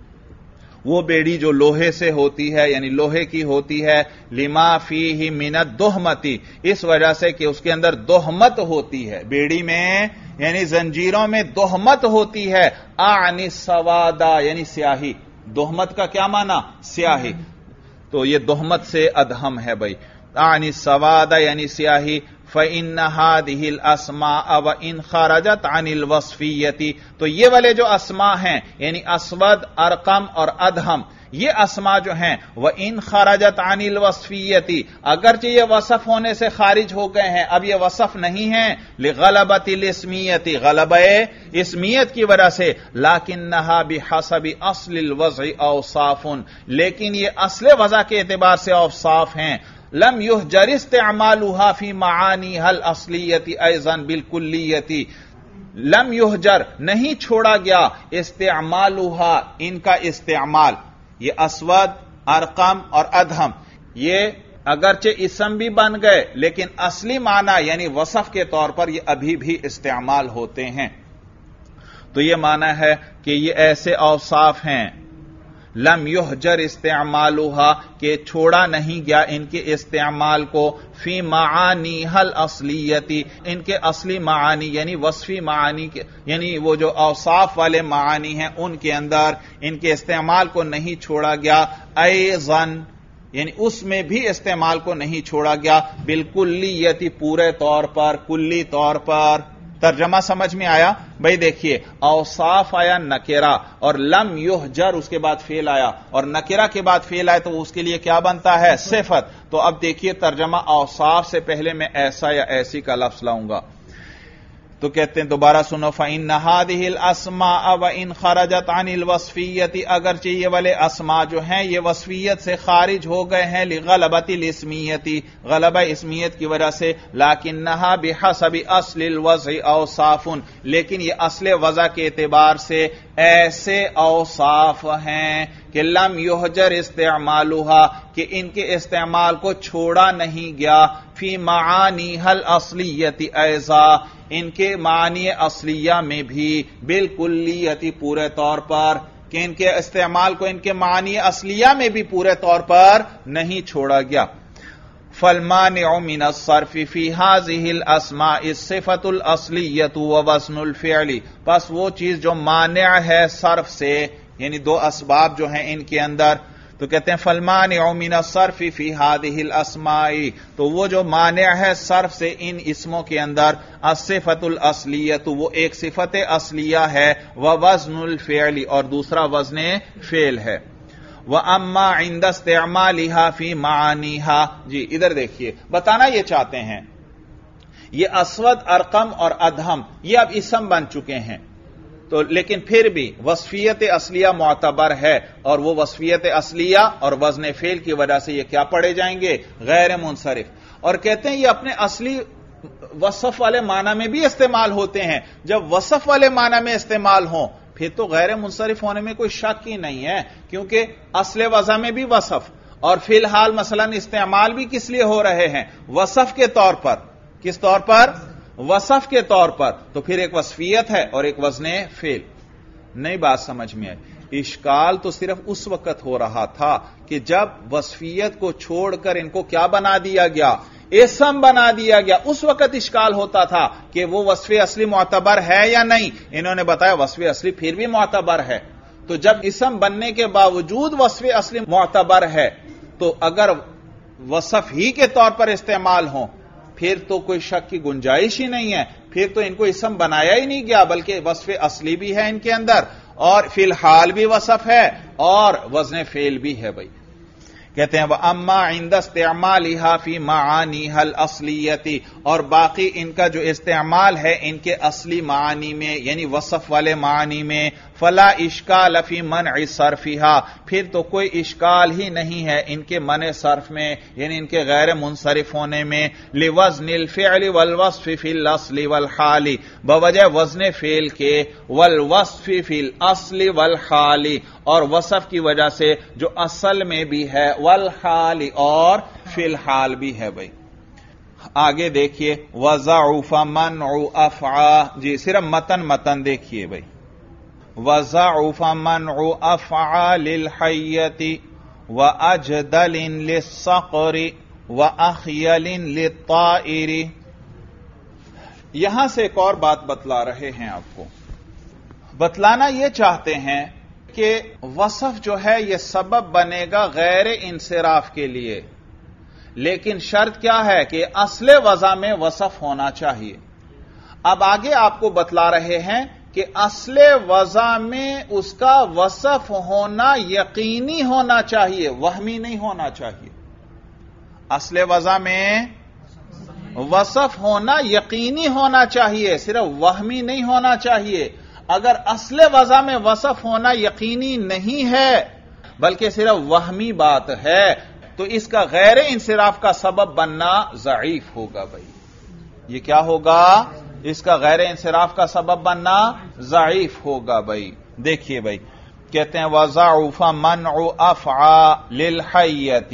وہ بیڑی جو لوہے سے ہوتی ہے، یعنی لوہے کی ہوتی ہے، لما فیہ من الدہمۃ، اس وجہ سے کہ اس کے اندر دہمت ہوتی ہے، بیڑی میں یعنی زنجیروں میں دہمت ہوتی ہے، اعنی السوادہ یعنی سیاہی، دہمت کا کیا معنی؟ سیاہی، تو یہ دہمت سے ادہم ہے بھائی، اعنی السوادہ یعنی سیاہی، فَإِنَّ هَذِهِ الْأَسْمَاءَ وَإِنْ خَرَجَتْ عَنِ الْوَصْفِيَّةِ، تو یہ والے جو اسماء ہیں یعنی اسود، ارقم اور ادہم، یہ اسماء جو ہیں وَإِنْ خَرَجَتْ عَنِ الْوَصْفِيَّةِ، اگرچہ یہ وصف ہونے سے خارج ہو گئے ہیں، اب یہ وصف نہیں ہیں، لِغَلَبَةِ الْإِسْمِيَّةِ، غلبہ اسمیت کی وجہ سے، لَكِنَّهَا بِحَسَبِ أَصْلِ الْوَضْعِ أَوْصَافٌ، لیکن یہ اصل وضع کے اعتبار سے اوصاف ہیں، لم يهجر استعمالها في معانيها الاصلية ايضا بالكلية، لم يهجر نہیں چھوڑا گیا استعمالها ان کا استعمال، یہ اسود، ارقم اور ادہم یہ اگرچہ اسم بھی بن گئے لیکن اصلی معنی یعنی وصف کے طور پر یہ ابھی بھی استعمال ہوتے ہیں۔ تو یہ معنی ہے کہ یہ ایسے اوصاف ہیں لم یحجر استعمالها کہ چھوڑا نہیں گیا ان کے استعمال کو، فی معانیها الاصلیت، ان کے اصلی معانی یعنی وصفی معانی کے، یعنی وہ جو اوصاف والے معانی ہیں ان کے اندر ان کے استعمال کو نہیں چھوڑا گیا، ایضاً یعنی اس میں بھی استعمال کو نہیں چھوڑا گیا، بالکلیت پورے طور پر، کلی طور پر۔ ترجمہ سمجھ میں آیا بھائی؟ دیکھیے اوصاف آیا نکرہ اور لم یحجر اس کے بعد فعل آیا، اور نکرہ کے بعد فعل آئے تو اس کے لیے کیا بنتا ہے؟ صفت۔ تو اب دیکھیے ترجمہ اوصاف سے پہلے میں ایسا یا ایسی کا لفظ لاؤں گا، تو کہتے ہیں دوبارہ سنو، فَإِنَّ هَذِهِ الْأَسْمَاءَ وَإِنْ خَرَجَتْ عَنِ الْوَصْفِيَّةِ، اگرچہ یہ والے اسماء جو ہیں یہ وصفیت سے خارج ہو گئے ہیں، لِغَلَبَةِ الْإِسْمِيَّةِ غلبہ اسمیت کی وجہ سے، لَكِنَّهَا بِحَسَبِ أَصْلِ الْوَضْعِ أَوْصَافٌ، لیکن یہ اصل وضع کے اعتبار سے ایسے اوصاف ہیں کہ لم یحجر استعمالها کہ ان کے استعمال کو چھوڑا نہیں گیا، فی معانیها الاصلیة ایضا ان کے معنی اصلیہ میں بھی، بالکلیت پورے طور پر، کہ ان کے استعمال کو ان کے معنی اصلیہ میں بھی پورے طور پر نہیں چھوڑا گیا۔ فالمانع من الصرف في هذه الاسماء الصفة الاصلیة ووزن الفعل، پس وہ چیز جو مانع ہے صرف سے، یعنی دو اسباب جو ہیں ان کے اندر، تو کہتے ہیں فالمانع من الصرف فی هذه الاسماء، تو وہ جو مانع ہے صرف سے ان اسموں کے اندر الصفۃ الاصلیۃ، وہ ایک صفت اصلیہ ہے، ووزن الفعل، اور دوسرا وزن فعل ہے، واما عند استعمالها فی معانیها۔ جی ادھر دیکھیے، بتانا یہ چاہتے ہیں یہ اسود، ارقم اور ادہم یہ اب اسم بن چکے ہیں، تو لیکن پھر بھی وصفیت اصلیہ معتبر ہے، اور وہ وصفیت اصلیہ اور وزن فعل کی وجہ سے یہ کیا پڑھے جائیں گے؟ غیر منصرف۔ اور کہتے ہیں یہ اپنے اصلی وصف والے معنی میں بھی استعمال ہوتے ہیں، جب وصف والے معنی میں استعمال ہوں پھر تو غیر منصرف ہونے میں کوئی شک ہی نہیں ہے، کیونکہ اصل وضع میں بھی وصف، اور فی الحال مثلا استعمال بھی کس لیے ہو رہے ہیں؟ وصف کے طور پر۔ کس طور پر؟ وصف کے طور پر، تو پھر ایک وصفیت ہے اور ایک وزن فعل۔ نئی بات سمجھ میں آئی؟ اشکال تو صرف اس وقت ہو رہا تھا کہ جب وصفیت کو چھوڑ کر ان کو کیا بنا دیا گیا؟ اسم بنا دیا گیا، اس وقت اشکال ہوتا تھا کہ وہ وصف اصلی معتبر ہے یا نہیں۔ انہوں نے بتایا وصف اصلی پھر بھی معتبر ہے، تو جب اسم بننے کے باوجود وصف اصلی معتبر ہے تو اگر وصف ہی کے طور پر استعمال ہوں پھر تو کوئی شک کی گنجائش ہی نہیں ہے، پھر تو ان کو اسم بنایا ہی نہیں گیا، بلکہ وصف اصلی بھی ہے ان کے اندر، اور فی الحال بھی وصف ہے اور وزن فعل بھی ہے۔ بھائی کہتے ہیں وَأَمَّا عِنْدَ اسْتِعْمَالِهَا فِي مَعَانِيهَا الْأَصْلِيَّةِ، اور باقی ان کا جو استعمال ہے ان کے اصلی معانی میں یعنی وصف والے معانی میں، فَلَا إِشْكَالَ فِي مَنْعِ صَرْفِهَا، پھر تو کوئی اشکال ہی نہیں ہے ان کے منع صرف میں، یعنی ان کے غیر منصرف ہونے میں، لِوَزْنِ الْفِعْلِ وَالْوَصْفِ فِي الْأَصْلِ وَالْحَالِ، بوجہ وزن فعل کے، وَالْوَصْفِ فِي الْأَصْلِ وَالْحَالِ، اور وصف کی وجہ سے جو اصل میں بھی ہے، والحال اور فی الحال بھی ہے۔ بھائی آگے دیکھیے وضعف منع افعى، جی صرف متن دیکھیے بھائی، وضعف منع افعى للحیۃ واجدل للصقر واخیل للطائر۔ یہاں سے ایک اور بات بتلا رہے ہیں، آپ کو بتلانا یہ چاہتے ہیں کہ وصف جو ہے یہ سبب بنے گا غیر انصراف کے لیے، لیکن شرط کیا ہے کہ اصل وضع میں وصف ہونا چاہیے۔ اب آگے آپ کو بتلا رہے ہیں کہ اصل وضع میں اس کا وصف ہونا یقینی ہونا چاہیے، وہمی نہیں ہونا چاہیے۔ اصل وضع میں وصف ہونا یقینی ہونا چاہیے، صرف وہمی نہیں ہونا چاہیے۔ اگر اصل وضع میں وصف ہونا یقینی نہیں ہے بلکہ صرف وہمی بات ہے تو اس کا غیر انصراف کا سبب بننا ضعیف ہوگا۔ بھائی یہ کیا ہوگا؟ اس کا غیر انصراف کا سبب بننا ضعیف ہوگا۔ بھائی دیکھیے بھائی کہتے ہیں وضعف منع افعى للحیۃ،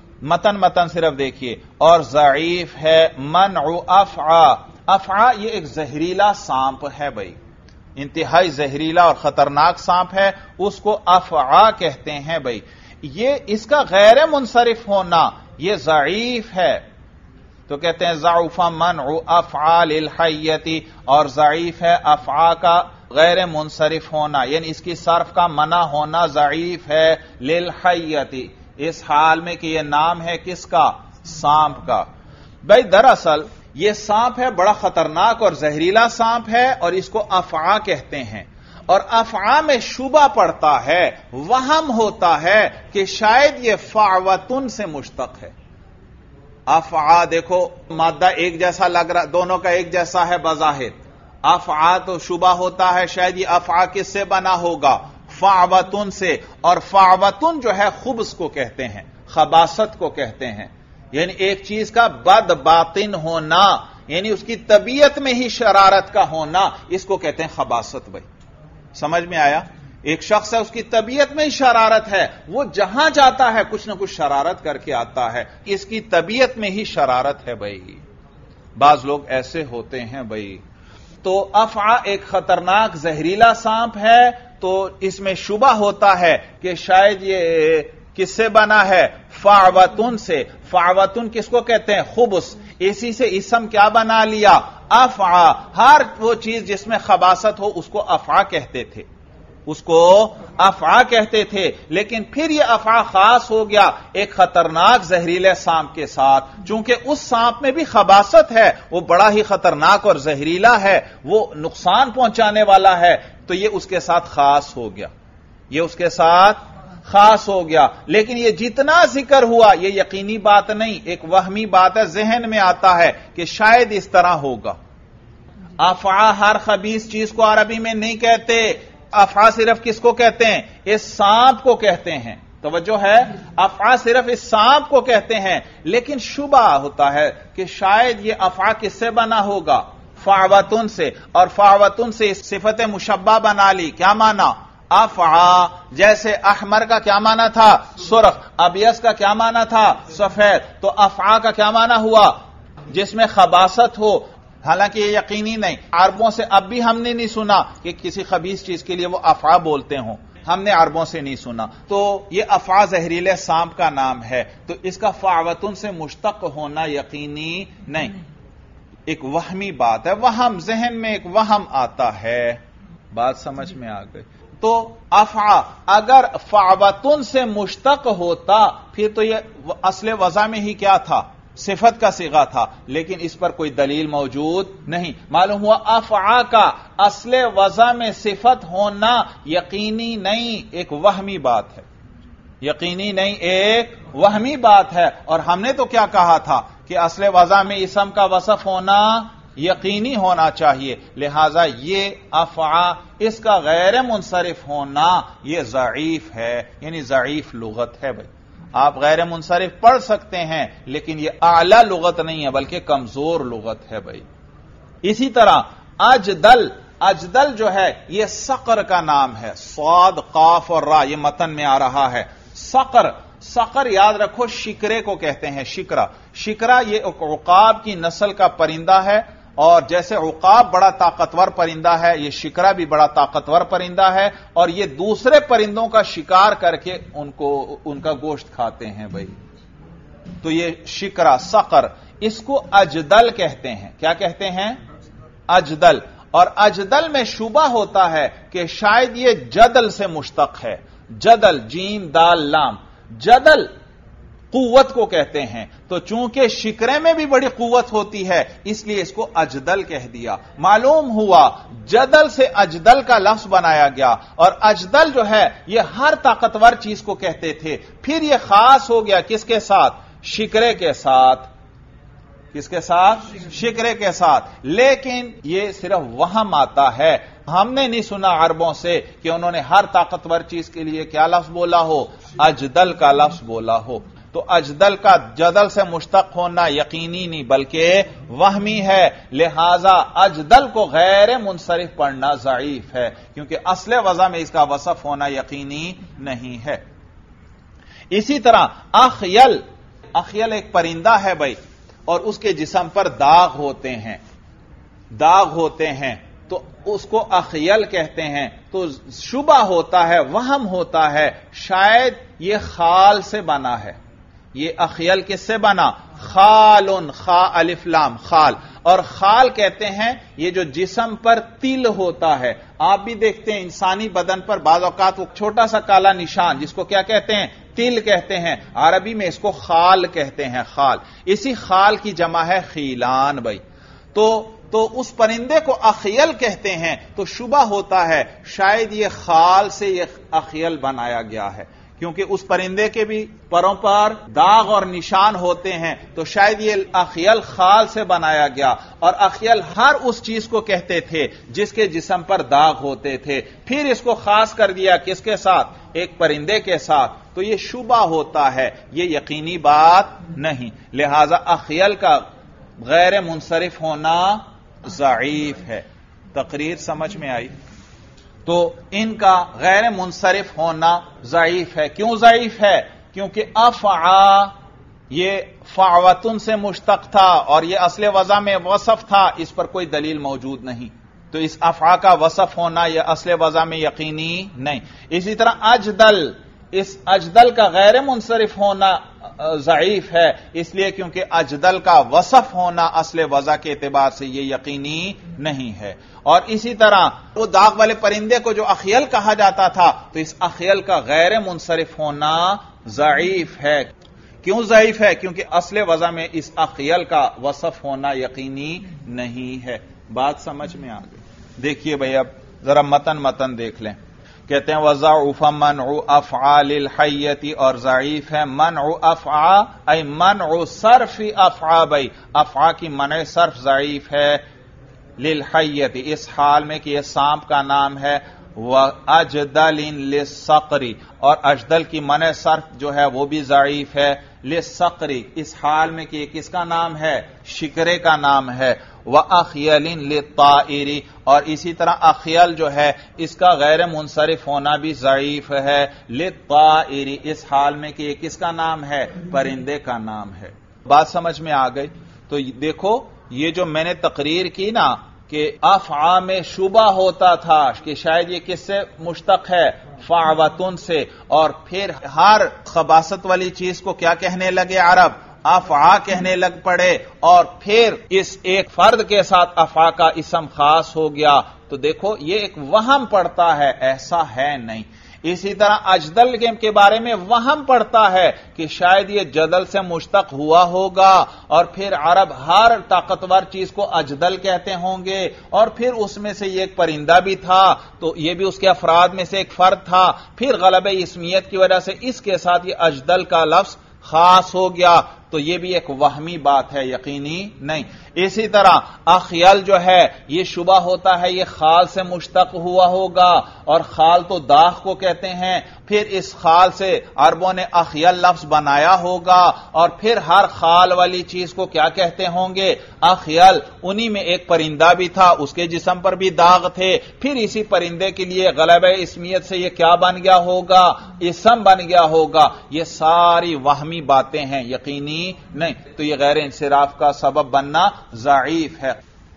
متن صرف دیکھیے، اور ضعیف ہے منع افعى۔ افعى یہ ایک زہریلا سانپ ہے بھائی، انتہائی زہریلا اور خطرناک سانپ ہے، اس کو افعى کہتے ہیں۔ بھائی یہ اس کا غیر منصرف ہونا یہ ضعیف ہے، تو کہتے ہیں ضعف منع افعى للحیۃ، اور ضعیف ہے افعى کا غیر منصرف ہونا، یعنی اس کی صرف کا منع ہونا ضعیف ہے، للحیۃ، اس حال میں کہ یہ نام ہے کس کا؟ سانپ کا۔ بھائی دراصل یہ سانپ ہے، بڑا خطرناک اور زہریلا سانپ ہے، اور اس کو افعى کہتے ہیں، اور افعى میں شبہ پڑتا ہے، وہم ہوتا ہے کہ شاید یہ فعوتن سے مشتق ہے۔ افعى دیکھو مادہ ایک جیسا لگ رہا، دونوں کا ایک جیسا ہے بظاہر، افعى تو شبہ ہوتا ہے شاید یہ افعى کس سے بنا ہوگا؟ فعوتن سے، اور فعوتن جو ہے خبث کو کہتے ہیں، خباثت کو کہتے ہیں، یعنی ایک چیز کا بد باطن ہونا، یعنی اس کی طبیعت میں ہی شرارت کا ہونا، اس کو کہتے ہیں خباثت۔ بھائی سمجھ میں آیا؟ ایک شخص ہے اس کی طبیعت میں ہی شرارت ہے، وہ جہاں جاتا ہے کچھ نہ کچھ شرارت کر کے آتا ہے، اس کی طبیعت میں ہی شرارت ہے۔ بھائی بعض لوگ ایسے ہوتے ہیں۔ بھائی تو افعى ایک خطرناک زہریلا سانپ ہے، تو اس میں شبہ ہوتا ہے کہ شاید یہ کس سے بنا ہے؟ فعوتن سے۔ فعوتن کس کو کہتے ہیں؟ خبث۔ اسی سے اسم کیا بنا لیا؟ افعى۔ ہر وہ چیز جس میں خباثت ہو اس کو افعى کہتے تھے، اس کو افعا کہتے تھے، لیکن پھر یہ افعا خاص ہو گیا ایک خطرناک زہریلے سانپ کے ساتھ، چونکہ اس سانپ میں بھی خباثت ہے، وہ بڑا ہی خطرناک اور زہریلا ہے، وہ نقصان پہنچانے والا ہے، تو یہ اس کے ساتھ خاص ہو گیا، یہ اس کے ساتھ خاص ہو گیا۔ لیکن یہ جتنا ذکر ہوا یہ یقینی بات نہیں، ایک وہمی بات ہے، ذہن میں آتا ہے کہ شاید اس طرح ہوگا۔ افعا ہر خبیث چیز کو عربی میں نہیں کہتے، افعا صرف کس کو کہتے ہیں؟ اس سانپ کو کہتے ہیں، توجہ ہے، افعا صرف اس سانپ کو کہتے ہیں، لیکن شبہ ہوتا ہے کہ شاید یہ افعا کس سے بنا ہوگا؟ فعوتن سے، اور فعوتن سے صفت مشبہ بنا لی، کیا مانا؟ افعا، جیسے احمر کا کیا مانا تھا؟ سرخ، ابیض کا کیا مانا تھا؟ سفید، تو افعا کا کیا مانا ہوا؟ جس میں خباثت ہو۔ حالانکہ یہ یقینی نہیں، عربوں سے اب بھی ہم نے نہیں سنا کہ کسی خبیث چیز کے لیے وہ افعا بولتے ہوں، ہم نے عربوں سے نہیں سنا۔ تو یہ افعا زہریلے سانپ کا نام ہے، تو اس کا فعوتن سے مشتق ہونا یقینی نہیں، ایک وہمی بات ہے، وہم، ذہن میں ایک وہم آتا ہے۔ بات سمجھ میں آ گئی؟ تو افعا اگر فعوتن سے مشتق ہوتا پھر تو یہ اصل وضع میں ہی کیا تھا؟ صفت کا صیغہ تھا، لیکن اس پر کوئی دلیل موجود نہیں۔ معلوم ہوا افعا کا اصل وضع میں صفت ہونا یقینی نہیں، ایک وہمی بات ہے، یقینی نہیں، ایک وہمی بات ہے۔ اور ہم نے تو کیا کہا تھا کہ اصل وضع میں اسم کا وصف ہونا یقینی ہونا چاہیے، لہذا یہ افعا اس کا غیر منصرف ہونا یہ ضعیف ہے، یعنی ضعیف لغت ہے۔ بھائی آپ غیر منصرف پڑھ سکتے ہیں لیکن یہ اعلی لغت نہیں ہے بلکہ کمزور لغت ہے۔ بھائی اسی طرح اجدل، اجدل جو ہے یہ صقر کا نام ہے، صاد، قاف اور را، یہ متن میں آ رہا ہے۔ صقر، صقر یاد رکھو شکرے کو کہتے ہیں، شکرا، شکرا یہ عقاب کی نسل کا پرندہ ہے، اور جیسے عقاب بڑا طاقتور پرندہ ہے، یہ شکرا بھی بڑا طاقتور پرندہ ہے، اور یہ دوسرے پرندوں کا شکار کر کے ان کا گوشت کھاتے ہیں۔ بھائی تو یہ شکرا، صقر، اس کو اجدل کہتے ہیں۔ کیا کہتے ہیں؟ اجدل۔ اور اجدل میں شبہ ہوتا ہے کہ شاید یہ جدل سے مشتق ہے، جدل، جیم دال لام، جدل قوت کو کہتے ہیں، تو چونکہ شکرے میں بھی بڑی قوت ہوتی ہے اس لیے اس کو اجدل کہہ دیا۔ معلوم ہوا جدل سے اجدل کا لفظ بنایا گیا، اور اجدل جو ہے یہ ہر طاقتور چیز کو کہتے تھے، پھر یہ خاص ہو گیا کس کے ساتھ؟ شکرے کے ساتھ۔ کس کے ساتھ؟ شکرے کے ساتھ۔ لیکن یہ صرف وہم آتا ہے، ہم نے نہیں سنا عربوں سے کہ انہوں نے ہر طاقتور چیز کے لیے کیا لفظ بولا ہو؟ اجدل کا لفظ بولا ہو۔ تو اجدل کا جدل سے مشتق ہونا یقینی نہیں بلکہ وہمی ہے، لہذا اجدل کو غیر منصرف پڑھنا ضعیف ہے، کیونکہ اصل وضع میں اس کا وصف ہونا یقینی نہیں ہے۔ اسی طرح اخیل، اخیل ایک پرندہ ہے بھائی، اور اس کے جسم پر داغ ہوتے ہیں، داغ ہوتے ہیں، تو اس کو اخیل کہتے ہیں۔ تو شبہ ہوتا ہے، وہم ہوتا ہے شاید یہ خال سے بنا ہے۔ یہ اخیل کس سے بنا؟ خالن، خا الف لام، خال، اور خال کہتے ہیں یہ جو جسم پر تل ہوتا ہے، آپ بھی دیکھتے ہیں انسانی بدن پر بعض اوقات وہ چھوٹا سا کالا نشان جس کو کیا کہتے ہیں؟ تل کہتے ہیں، عربی میں اس کو خال کہتے ہیں، خال، اسی خال کی جمع ہے خیلان۔ بھائی تو اس پرندے کو اخیل کہتے ہیں، تو شبہ ہوتا ہے شاید یہ خال سے یہ اخیل بنایا گیا ہے، کیونکہ اس پرندے کے بھی پروں پر داغ اور نشان ہوتے ہیں، تو شاید یہ اخیل خال سے بنایا گیا۔ اور اخیل ہر اس چیز کو کہتے تھے جس کے جسم پر داغ ہوتے تھے، پھر اس کو خاص کر دیا کس کے ساتھ؟ ایک پرندے کے ساتھ، تو یہ شبہ ہوتا ہے، یہ یقینی بات نہیں، لہذا اخیل کا غیر منصرف ہونا ضعیف ہے۔ تقریر سمجھ میں آئی؟ تو ان کا غیر منصرف ہونا ضعیف ہے۔ کیوں ضعیف ہے؟ کیونکہ افعا یہ فعوتن سے مشتق تھا اور یہ اصل وضع میں وصف تھا، اس پر کوئی دلیل موجود نہیں، تو اس افعا کا وصف ہونا یہ اصل وضع میں یقینی نہیں۔ اسی طرح اجدل، اس اجدل کا غیر منصرف ہونا ضعیف ہے، اس لیے کیونکہ اجدل کا وصف ہونا اصل وضع کے اعتبار سے یہ یقینی نہیں ہے۔ اور اسی طرح وہ داغ والے پرندے کو جو اخیل کہا جاتا تھا، تو اس اخیل کا غیر منصرف ہونا ضعیف ہے۔ کیوں ضعیف ہے؟ کیونکہ اصل وضع میں اس اخیل کا وصف ہونا یقینی نہیں ہے۔ بات سمجھ میں آ گئی؟ دیکھیے بھئی، اب ذرا متن دیکھ لیں۔ کہتے ہیں وضعف منع افعال الحیۃ، اور ضعیف ہے منع افعا ای منع صرف افعا، بھئی افعا کی منع صرف ضعیف ہے، للحیۃ اس حال میں کہ یہ سانپ کا نام ہے، واجدل للصقر، اور اجدل کی منع صرف جو ہے وہ بھی ضعیف ہے، للصقر اس حال میں کہ یہ کس کا نام ہے؟ شکرے کا نام ہے، واخیل للطائر، اور اسی طرح اخیل جو ہے اس کا غیر منصرف ہونا بھی ضعیف ہے، للطائر اس حال میں کہ یہ کس کا نام ہے؟ پرندے کا نام ہے۔ بات سمجھ میں آ گئی؟ تو دیکھو یہ جو میں نے تقریر کی نا کہ افعا میں شبہ ہوتا تھا کہ شاید یہ کس سے مشتق ہے؟ فعوتن سے، اور پھر ہر خباثت والی چیز کو کیا کہنے لگے عرب؟ افعا کہنے لگ پڑے، اور پھر اس ایک فرد کے ساتھ افعا کا اسم خاص ہو گیا۔ تو دیکھو یہ ایک وہم پڑتا ہے، ایسا ہے نہیں۔ اسی طرح اجدل کے بارے میں وہم پڑتا ہے کہ شاید یہ جدل سے مشتق ہوا ہوگا، اور پھر عرب ہر طاقتور چیز کو اجدل کہتے ہوں گے، اور پھر اس میں سے یہ ایک پرندہ بھی تھا تو یہ بھی اس کے افراد میں سے ایک فرد تھا، پھر غلبہ اسمیت کی وجہ سے اس کے ساتھ یہ اجدل کا لفظ خاص ہو گیا، تو یہ بھی ایک وہمی بات ہے، یقینی نہیں۔ اسی طرح اخیل جو ہے یہ شبہ ہوتا ہے یہ خال سے مشتق ہوا ہوگا، اور خال تو داغ کو کہتے ہیں، پھر اس خال سے عربوں نے اخیل لفظ بنایا ہوگا، اور پھر ہر خال والی چیز کو کیا کہتے ہوں گے؟ اخیل۔ انہی میں ایک پرندہ بھی تھا، اس کے جسم پر بھی داغ تھے، پھر اسی پرندے کے لیے غلبہ اسمیت سے یہ کیا بن گیا ہوگا؟ اسم بن گیا ہوگا۔ یہ ساری وہمی باتیں ہیں، یقینی نہیں، تو یہ غیر انصراف کا سبب بننا ضعیف ہے۔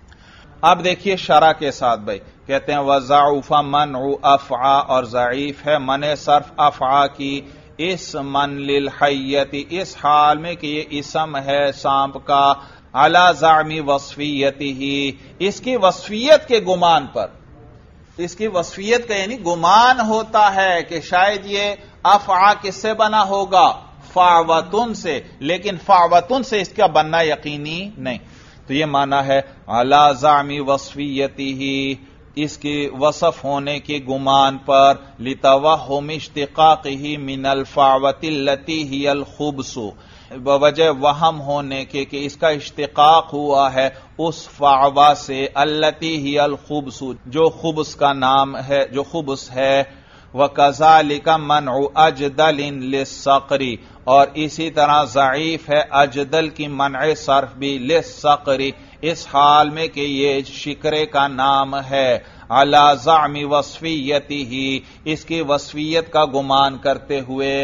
اب دیکھیے شرح کے ساتھ بھائی، کہتے ہیں وضعف منع افعا، اور ضعیف ہے منع صرف افعا کی، اسما للحیۃ اس حال میں کہ یہ اسم ہے سانپ کا، علی زعم وصفیتہ اس کی وصفیت کے گمان پر، اس کی وصفیت کا یعنی گمان ہوتا ہے کہ شاید یہ افعا کس سے بنا ہوگا؟ فعوتن سے، لیکن فعوتن سے اس کا بننا یقینی نہیں۔ تو یہ معنی ہے علی زعم وصفیتہ اس کے وصف ہونے کے گمان پر، لتوہم اشتقاقہ من الفعوۃ التی ہی الخبث بوجہ وہم ہونے کے کہ اس کا اشتقاق ہوا ہے اس فعوا سے، التی ہی الخبث جو خبث کا نام ہے، جو خبث ہے، وَكَذَلِكَ مَنْعُ أَجْدَلٍ لِلصَّقْرِ اور اسی طرح ضعیف ہے اجدل کی منع صرف بھی، للصقر اس حال میں کہ یہ شکرے کا نام ہے، علی زعم وصفیتہ اس کی وصفیت کا گمان کرتے ہوئے،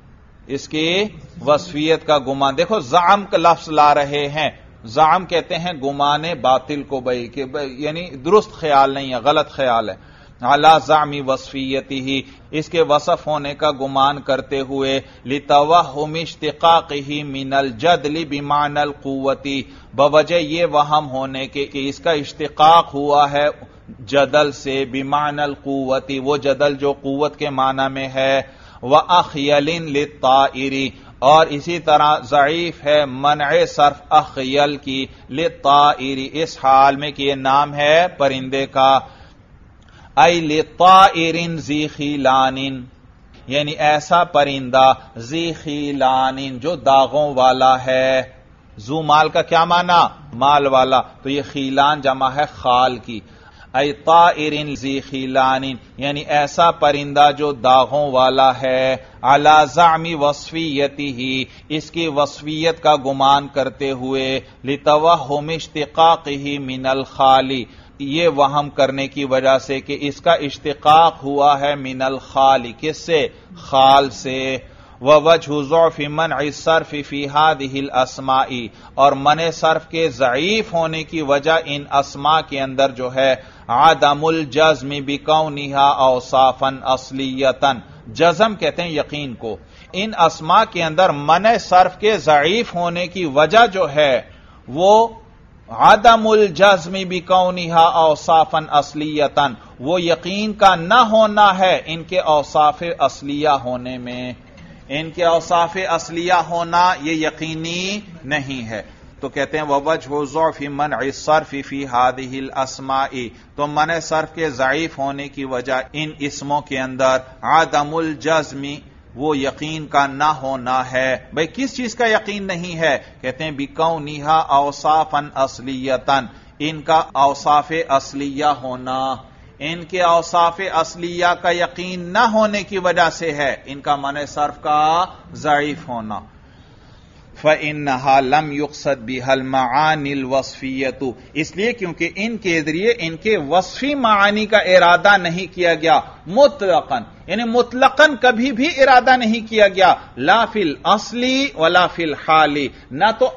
اس کی وصفیت کا گمان۔ دیکھو زعم کا لفظ لا رہے ہیں، زعم کہتے ہیں گمان باطل کو بھئی، کہ یعنی درست خیال نہیں ہے، غلط خیال ہے، علی زعم وصفیتہ اس کے وصف ہونے کا گمان کرتے ہوئے، لتوہم اشتقاقہ من الجدل بمعنى القوۃ بوجہ یہ وہم ہونے کے کہ اس کا اشتقاق ہوا ہے جدل سے، بمعنى القوۃ وہ جدل جو قوت کے معنی میں ہے، واخیل للطائر اور اسی طرح ضعیف ہے منع صرف اخیل کی، للطائر اس حال میں کہ یہ نام ہے پرندے کا، ای لطائر ذی خیلان یعنی ایسا پرندہ، ذی خیلان جو داغوں والا ہے، ذو مال کا کیا معنی؟ مال والا، تو یہ خیلان جمع ہے خال کی، ای طائر ذی خیلان یعنی ایسا پرندہ جو داغوں والا ہے، علی زعم وصفیتہ اس کی وصفیت کا گمان کرتے ہوئے، لتوہم اشتقاقہ من الخال یہ وہم کرنے کی وجہ سے کہ اس کا اشتقاق ہوا ہے من الخال کس سے؟ خال سے، ووجہ ضعف منع الصرف فی هذه الاسماء، اور منع صرف کے ضعیف ہونے کی وجہ ان اسماء کے اندر جو ہے عدم الجزم بکونها اوصافا اصلیتا، جزم کہتے ہیں یقین کو، ان اسماء کے اندر منع صرف کے ضعیف ہونے کی وجہ جو ہے وہ عدم الجزم بکونها اوصافا اصلیتا، وہ یقین کا نہ ہونا ہے ان کے اوصاف اصلیہ ہونے میں، ان کے اوصاف اصلیہ ہونا یہ یقینی نہیں ہے۔ تو کہتے ہیں ووجہ ضعف منع الصرف فی هذه الاسماء، تو منع صرف کے ضعیف ہونے کی وجہ ان اسموں کے اندر عدم الجزم، وہ یقین کا نہ ہونا ہے۔ بھئی کس چیز کا یقین نہیں ہے؟ کہتے ہیں بکونها اوصافا اصلیتا، ان کا اوصاف اصلیہ ہونا، ان کے اوصاف اصلیہ کا یقین نہ ہونے کی وجہ سے ہے ان کا منع صرف کا ضعیف ہونا۔ فَإِنَّهَا لَمْ يُقْصَدْ بِهَا الْمَعَانِي الْوَصْفِيَّةُ، اس لیے کیونکہ ان کے ذریعے ان کے وصفی معانی کا ارادہ نہیں کیا گیا مطلقاً، یعنی مطلقاً کبھی بھی ارادہ نہیں کیا گیا، لا فی الاصلی ولا فی الحال، نہ تو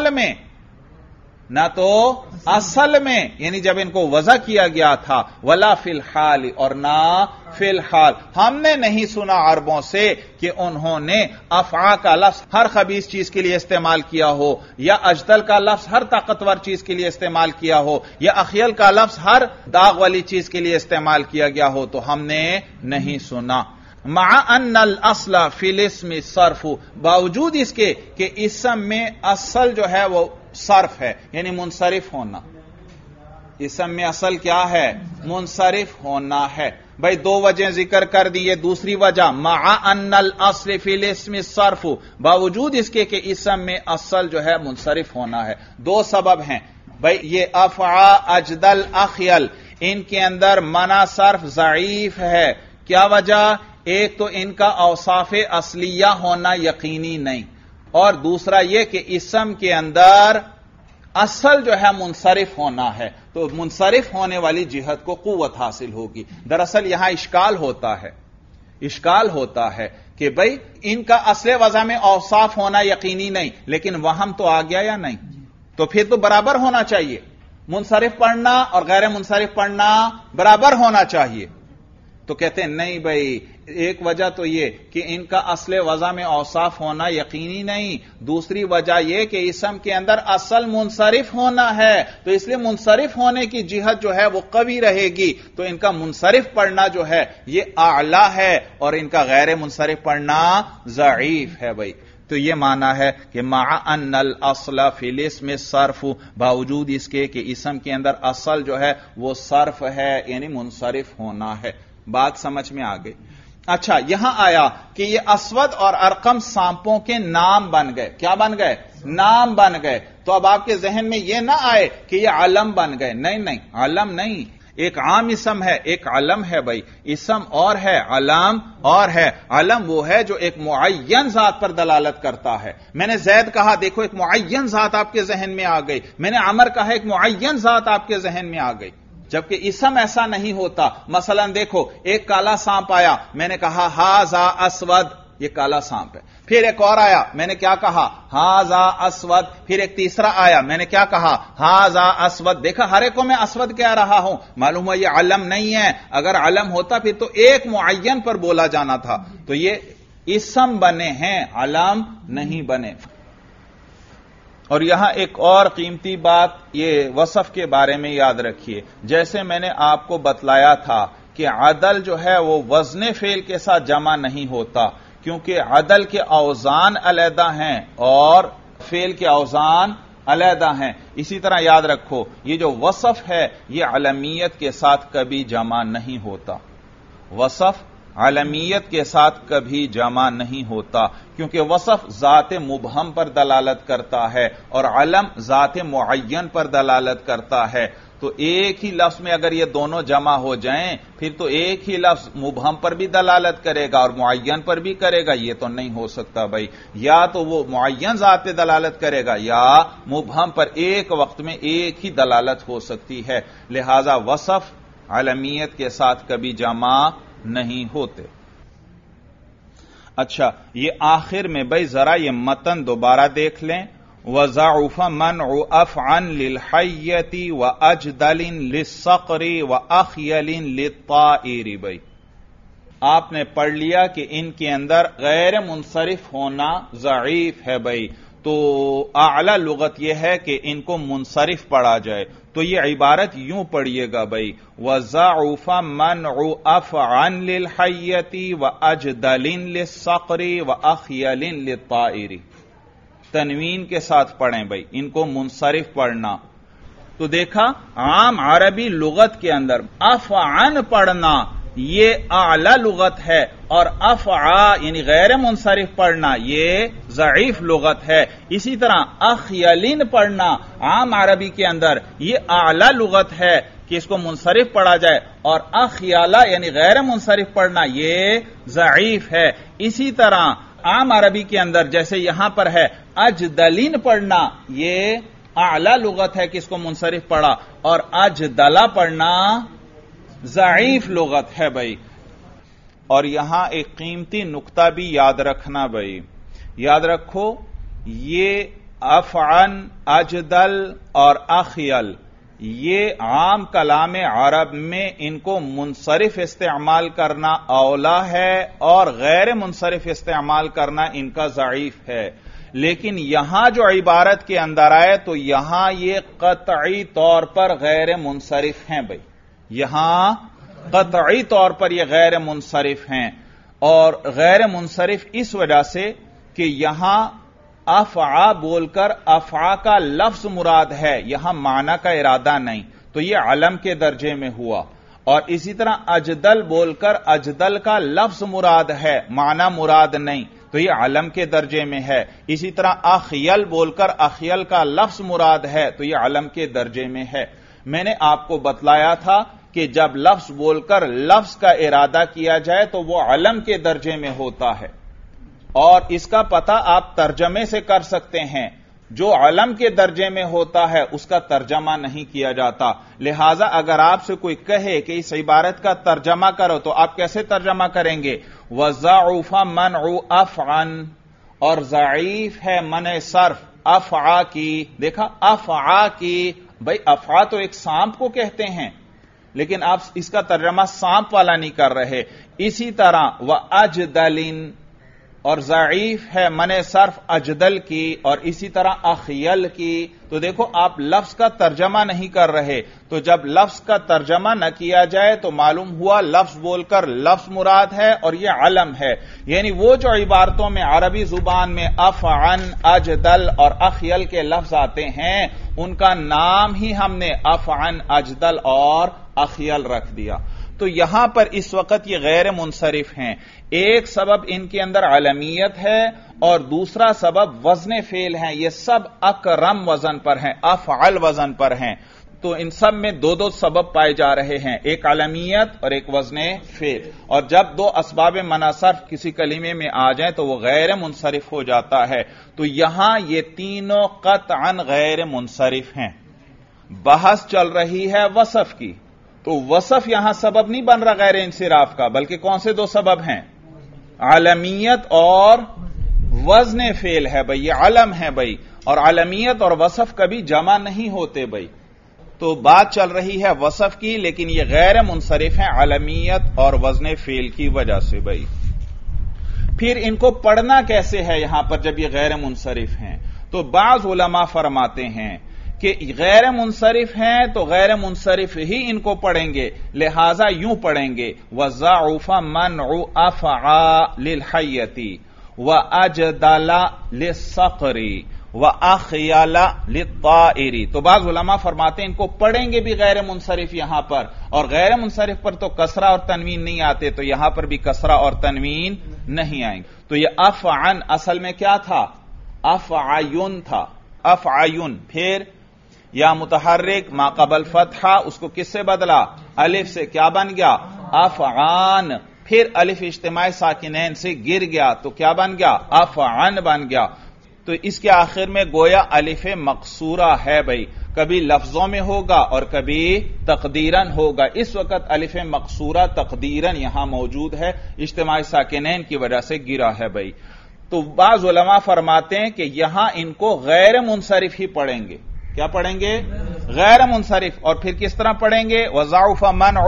اصل میں یعنی جب ان کو وضع کیا گیا تھا، ولا فی الحال، اور نہ فی الحال۔ ہم نے نہیں سنا عربوں سے کہ انہوں نے افعا کا لفظ ہر خبیث چیز کے لیے استعمال کیا ہو، یا اجدل کا لفظ ہر طاقتور چیز کے لیے استعمال کیا ہو، یا اخیل کا لفظ ہر داغ والی چیز کے لیے استعمال کیا گیا ہو، تو ہم نے نہیں سنا۔ مع ان الاصل فی الاسم الصرف، باوجود اس کے کہ اسم میں اصل جو ہے وہ صرف ہے، یعنی منصرف ہونا، اسم میں اصل کیا ہے؟ منصرف ہونا ہے۔ بھئی دو وجہ ذکر کر دی، یہ دوسری وجہ، مع ان الاصل فی الاسم الصرف، باوجود اس کے کہ اسم میں اصل جو ہے منصرف ہونا ہے۔ دو سبب ہیں بھئی، یہ افعا اجدل اخیل، ان کے اندر منع صرف ضعیف ہے۔ کیا وجہ؟ ایک تو ان کا اوصاف اصلیہ ہونا یقینی نہیں، اور دوسرا یہ کہ اسم کے اندر اصل جو ہے منصرف ہونا ہے، تو منصرف ہونے والی جہت کو قوت حاصل ہوگی۔ دراصل یہاں اشکال ہوتا ہے کہ بھئی ان کا اصل وضع میں اوصاف ہونا یقینی نہیں، لیکن وہم تو آ گیا یا نہیں؟ تو پھر تو برابر ہونا چاہیے، منصرف پڑھنا اور غیر منصرف پڑھنا برابر ہونا چاہیے۔ تو کہتے ہیں نہیں بھئی، ایک وجہ تو یہ کہ ان کا اصل وضع میں اوصاف ہونا یقینی نہیں، دوسری وجہ یہ کہ اسم کے اندر اصل منصرف ہونا ہے، تو اس لیے منصرف ہونے کی جہت جو ہے وہ قوی رہے گی، تو ان کا منصرف پڑھنا جو ہے یہ اعلی ہے، اور ان کا غیر منصرف پڑھنا ضعیف ہے۔ بھئی تو یہ معنی ہے کہ مع ان الاصل فی الاسم الصرف، باوجود اس کے کہ اسم کے اندر اصل جو ہے وہ صرف ہے، یعنی منصرف ہونا ہے۔ بات سمجھ میں آ گئی؟ اچھا، یہاں آیا کہ یہ اسود اور ارقم سانپوں کے نام بن گئے۔ کیا بن گئے؟ نام بن گئے۔ تو اب آپ کے ذہن میں یہ نہ آئے کہ یہ علم بن گئے، نہیں، علم نہیں، ایک عام اسم ہے، ایک علم ہے۔ بھائی اسم اور ہے، علم اور ہے۔ علم وہ ہے جو ایک معین ذات پر دلالت کرتا ہے۔ میں نے زید کہا، دیکھو ایک معین ذات آپ کے ذہن میں آ گئی۔ میں نے عمر کہا، ایک معین ذات آپ کے ذہن میں آ گئی، جبکہ اسم ایسا نہیں ہوتا۔ مثلا دیکھو، ایک کالا سانپ آیا، میں نے کہا ھذا اسود، یہ کالا سانپ ہے۔ پھر ایک اور آیا، میں نے کیا کہا؟ ھذا اسود۔ پھر ایک تیسرا آیا، میں نے کیا کہا؟ ھذا اسود۔ دیکھا، ہر ایک کو میں اسود کہہ رہا ہوں، معلوم ہے یہ علم نہیں ہے۔ اگر علم ہوتا پھر تو ایک معین پر بولا جانا تھا۔ تو یہ اسم بنے ہیں، علم نہیں بنے۔ اور یہاں ایک اور قیمتی بات یہ وصف کے بارے میں یاد رکھیے، جیسے میں نے آپ کو بتلایا تھا کہ عدل جو ہے وہ وزن فعل کے ساتھ جمع نہیں ہوتا، کیونکہ عدل کے اوزان علیحدہ ہیں اور فعل کے اوزان علیحدہ ہیں۔ اسی طرح یاد رکھو، یہ جو وصف ہے یہ علمیت کے ساتھ کبھی جمع نہیں ہوتا، وصف علمیت کے ساتھ کبھی جمع نہیں ہوتا، کیونکہ وصف ذات مبہم پر دلالت کرتا ہے اور علم ذات معین پر دلالت کرتا ہے۔ تو ایک ہی لفظ میں اگر یہ دونوں جمع ہو جائیں پھر تو ایک ہی لفظ مبہم پر بھی دلالت کرے گا اور معین پر بھی کرے گا، یہ تو نہیں ہو سکتا بھائی۔ یا تو وہ معین ذات پہ دلالت کرے گا یا مبہم پر، ایک وقت میں ایک ہی دلالت ہو سکتی ہے۔ لہذا وصف علمیت کے ساتھ کبھی جمع نہیں ہوتے۔ اچھا یہ آخر میں بھائی ذرا یہ متن دوبارہ دیکھ لیں. وَضَعُفَ مَنْعُ أَفْعًا لِلْحَيَّةِ وَأَجْدَلٍ لِلصَّقْرِ وَأَخْيَلٍ لِلطَّائِرِ. بھائی آپ نے پڑھ لیا کہ ان کے اندر غیر منصرف ہونا ضعیف ہے. بھائی تو اعلی لغت یہ ہے کہ ان کو منصرف پڑھا جائے. تو یہ عبارت یوں پڑھیے گا بھائی وَضَعُفَ مَنْعُ أَفْعًا لِلْحَيَّةِ وَأَجْدَلٍ لِلصَّقْرِ وَأَخْيَلٍ لِلطَّائِرِ. تنوین کے ساتھ پڑھیں بھائی ان کو منصرف پڑھنا. تو دیکھا عام عربی لغت کے اندر افعن پڑھنا یہ اعلی لغت ہے اور افعا یعنی غیر منصرف پڑھنا یہ ضعیف لغت ہے. اسی طرح اخیلین پڑھنا عام عربی کے اندر یہ اعلی لغت ہے کہ اس کو منصرف پڑھا جائے اور اخیالہ یعنی غیر منصرف پڑھنا یہ ضعیف ہے. اسی طرح عام عربی کے اندر جیسے یہاں پر ہے اجدلین پڑھنا یہ اعلی لغت ہے کہ اس کو منصرف پڑھا اور اجدلا پڑھنا ضعیف لغت ہے. بھائی اور یہاں ایک قیمتی نقطہ بھی یاد رکھنا. بھائی یاد رکھو یہ افعن اجدل اور اخیل یہ عام کلام عرب میں ان کو منصرف استعمال کرنا اولا ہے اور غیر منصرف استعمال کرنا ان کا ضعیف ہے. لیکن یہاں جو عبارت کے اندر آئے تو یہاں یہ قطعی طور پر غیر منصرف ہیں. بھائی یہاں قطعی طور پر یہ غیر منصرف ہیں اور غیر منصرف اس وجہ سے کہ یہاں افعا بول کر افعا کا لفظ مراد ہے یہاں معنی کا ارادہ نہیں تو یہ علم کے درجے میں ہوا. اور اسی طرح اجدل بول کر اجدل کا لفظ مراد ہے معنی مراد نہیں تو یہ علم کے درجے میں ہے. اسی طرح اخیل بول کر اخیل کا لفظ مراد ہے تو یہ علم کے درجے میں ہے. میں نے آپ کو بتلایا تھا کہ جب لفظ بول کر لفظ کا ارادہ کیا جائے تو وہ علم کے درجے میں ہوتا ہے اور اس کا پتہ آپ ترجمے سے کر سکتے ہیں. جو علم کے درجے میں ہوتا ہے اس کا ترجمہ نہیں کیا جاتا. لہذا اگر آپ سے کوئی کہے کہ اس عبارت کا ترجمہ کرو تو آپ کیسے ترجمہ کریں گے؟ وَضَعُفَ مَنْعُ أَفْعًا اور ضعیف ہے منع صرف افعا کی. دیکھا افعا کی بھائی افعا تو ایک سانپ کو کہتے ہیں لیکن آپ اس کا ترجمہ سانپ والا نہیں کر رہے. اسی طرح وَأَجْدَلٍ اور ضعیف ہے منع صرف اجدل کی اور اسی طرح اخیل کی. تو دیکھو آپ لفظ کا ترجمہ نہیں کر رہے تو جب لفظ کا ترجمہ نہ کیا جائے تو معلوم ہوا لفظ بول کر لفظ مراد ہے اور یہ علم ہے. یعنی وہ جو عبارتوں میں عربی زبان میں افعن اجدل اور اخیل کے لفظ آتے ہیں ان کا نام ہی ہم نے افعن اجدل اور اخیل رکھ دیا. تو یہاں پر اس وقت یہ غیر منصرف ہیں. ایک سبب ان کے اندر علمیت ہے اور دوسرا سبب وزن فعل ہیں. یہ سب اکرم وزن پر ہیں افعل وزن پر ہیں. تو ان سب میں دو سبب پائے جا رہے ہیں ایک علمیت اور ایک وزن فعل. اور جب دو اسباب منع صرف کسی کلمے میں آ جائیں تو وہ غیر منصرف ہو جاتا ہے. تو یہاں یہ تینوں قطعاً غیر منصرف ہیں. بحث چل رہی ہے وصف کی تو وصف یہاں سبب نہیں بن رہا غیر انصراف کا بلکہ کون سے دو سبب ہیں؟ علمیت اور وزن فعل ہے. بھائی یہ علم ہے بھائی اور علمیت اور وصف کبھی جمع نہیں ہوتے. بھائی تو بات چل رہی ہے وصف کی لیکن یہ غیر منصرف ہیں علمیت اور وزن فعل کی وجہ سے. بھائی پھر ان کو پڑھنا کیسے ہے یہاں پر جب یہ غیر منصرف ہیں؟ تو بعض علماء فرماتے ہیں کہ غیر منصرف ہیں تو غیر منصرف ہی ان کو پڑھیں گے. لہذا یوں پڑھیں گے وَضَعُفَ مَنْعُ أَفْعَا لِلْحَيَّةِ وَأَجْدَلَ لِلصَّقْرِ وَأَخْيَلَ لِلطَّائِرِ. تو بعض علماء فرماتے ہیں ان کو پڑھیں گے بھی غیر منصرف یہاں پر اور غیر منصرف پر تو کسرہ اور تنوین نہیں آتے تو یہاں پر بھی کسرہ اور تنوین نہیں آئیں گے. تو یہ افعن اصل میں کیا تھا؟ افعیون تھا. افعیون پھر یا متحرک ما قبل فتحہ اس کو کس سے بدلا؟ الف سے. کیا بن گیا؟ افعان. پھر الف اجتماع ساکنین سے گر گیا تو کیا بن گیا؟ افعن بن گیا. تو اس کے آخر میں گویا الف مقصورہ ہے بھائی، کبھی لفظوں میں ہوگا اور کبھی تقدیرن ہوگا. اس وقت الف مقصورہ تقدیرن یہاں موجود ہے، اجتماع ساکنین کی وجہ سے گرا ہے بھائی. تو بعض علماء فرماتے ہیں کہ یہاں ان کو غیر منصرف ہی پڑھیں گے. کیا پڑھیں گے؟ غیر منصرف. اور پھر کس طرح پڑھیں گے؟ وضعف منع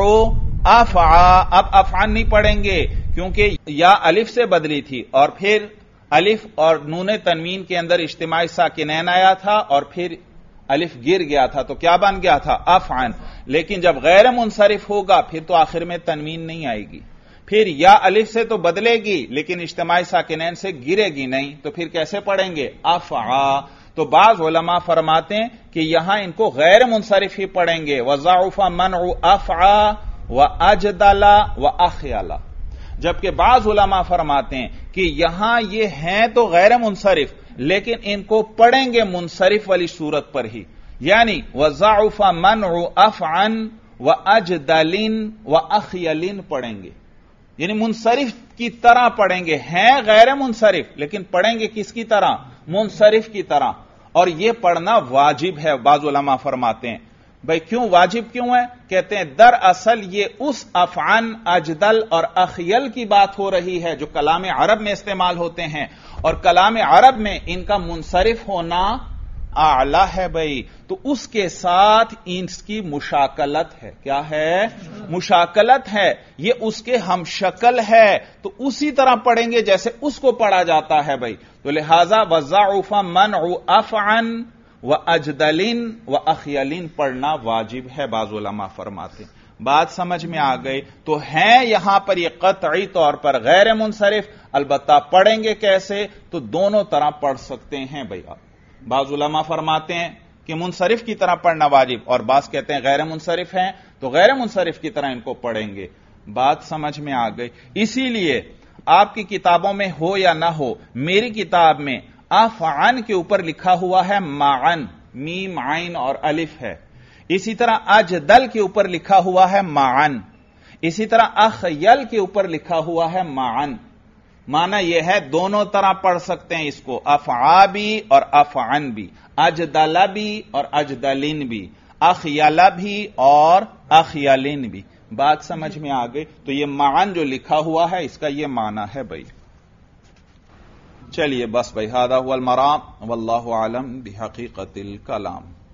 افعا. اب افعن نہیں پڑھیں گے کیونکہ یا الف سے بدلی تھی اور پھر الف اور نون تنوین کے اندر اجتماع ساکنین آیا تھا اور پھر الف گر گیا تھا تو کیا بن گیا تھا؟ افعن. لیکن جب غیر منصرف ہوگا پھر تو آخر میں تنوین نہیں آئے گی، پھر یا الف سے تو بدلے گی لیکن اجتماع ساکنین سے گرے گی نہیں، تو پھر کیسے پڑھیں گے؟ افعا. تو بعض علماء فرماتے ہیں کہ یہاں ان کو غیر منصرف ہی پڑھیں گے. وضعف منع افعا واجدل واخیل. جبکہ بعض علماء فرماتے ہیں کہ یہاں یہ ہیں تو غیر منصرف لیکن ان کو پڑھیں گے منصرف والی صورت پر ہی، یعنی وضعف منع افعن واجدل واخیل پڑھیں گے، یعنی منصرف کی طرح پڑھیں گے. ہیں غیر منصرف لیکن پڑھیں گے کس کی طرح؟ منصرف کی طرح. اور یہ پڑھنا واجب ہے. بعض علماء فرماتے ہیں بھائی کیوں واجب کیوں ہے؟ کہتے ہیں دراصل یہ اس افعن اجدل اور اخیل کی بات ہو رہی ہے جو کلام عرب میں استعمال ہوتے ہیں، اور کلام عرب میں ان کا منصرف ہونا اعلی ہے بھائی. تو اس کے ساتھ اس کی مشاکلت ہے. کیا ہے؟ مشاکلت ہے. یہ اس کے ہم شکل ہے تو اسی طرح پڑھیں گے جیسے اس کو پڑھا جاتا ہے بھائی. تو لہذا وضعف منع افعن واجدل واخیل پڑھنا واجب ہے، بعض علماء فرماتے. بات سمجھ میں آ گئی؟ تو ہیں یہاں پر یہ قطعی طور پر غیر منصرف، البتہ پڑھیں گے کیسے؟ تو دونوں طرح پڑھ سکتے ہیں بھائی. بعض علماء فرماتے ہیں کہ منصرف کی طرح پڑھنا واجب، اور بعض کہتے ہیں غیر منصرف ہیں تو غیر منصرف کی طرح ان کو پڑھیں گے. بات سمجھ میں آ گئی؟ اسی لیے آپ کی کتابوں میں ہو یا نہ ہو، میری کتاب میں افعن کے اوپر لکھا ہوا ہے معن، میم عین اور الف ہے. اسی طرح اجدل کے اوپر لکھا ہوا ہے معن. اسی طرح اخیل کے اوپر لکھا ہوا ہے معن. معنی یہ ہے دونوں طرح پڑھ سکتے ہیں اس کو، افعا بھی اور افعن بھی، اجدل بھی اور اجدلن بھی، اخیل بھی اور اخیلن بھی. بات سمجھ میں آ گئی؟ تو یہ معن جو لکھا ہوا ہے اس کا یہ معنی ہے بھائی. چلیے بس بھائی، ھذا ھو المرام واللہ اعلم بحقیقت الکلام.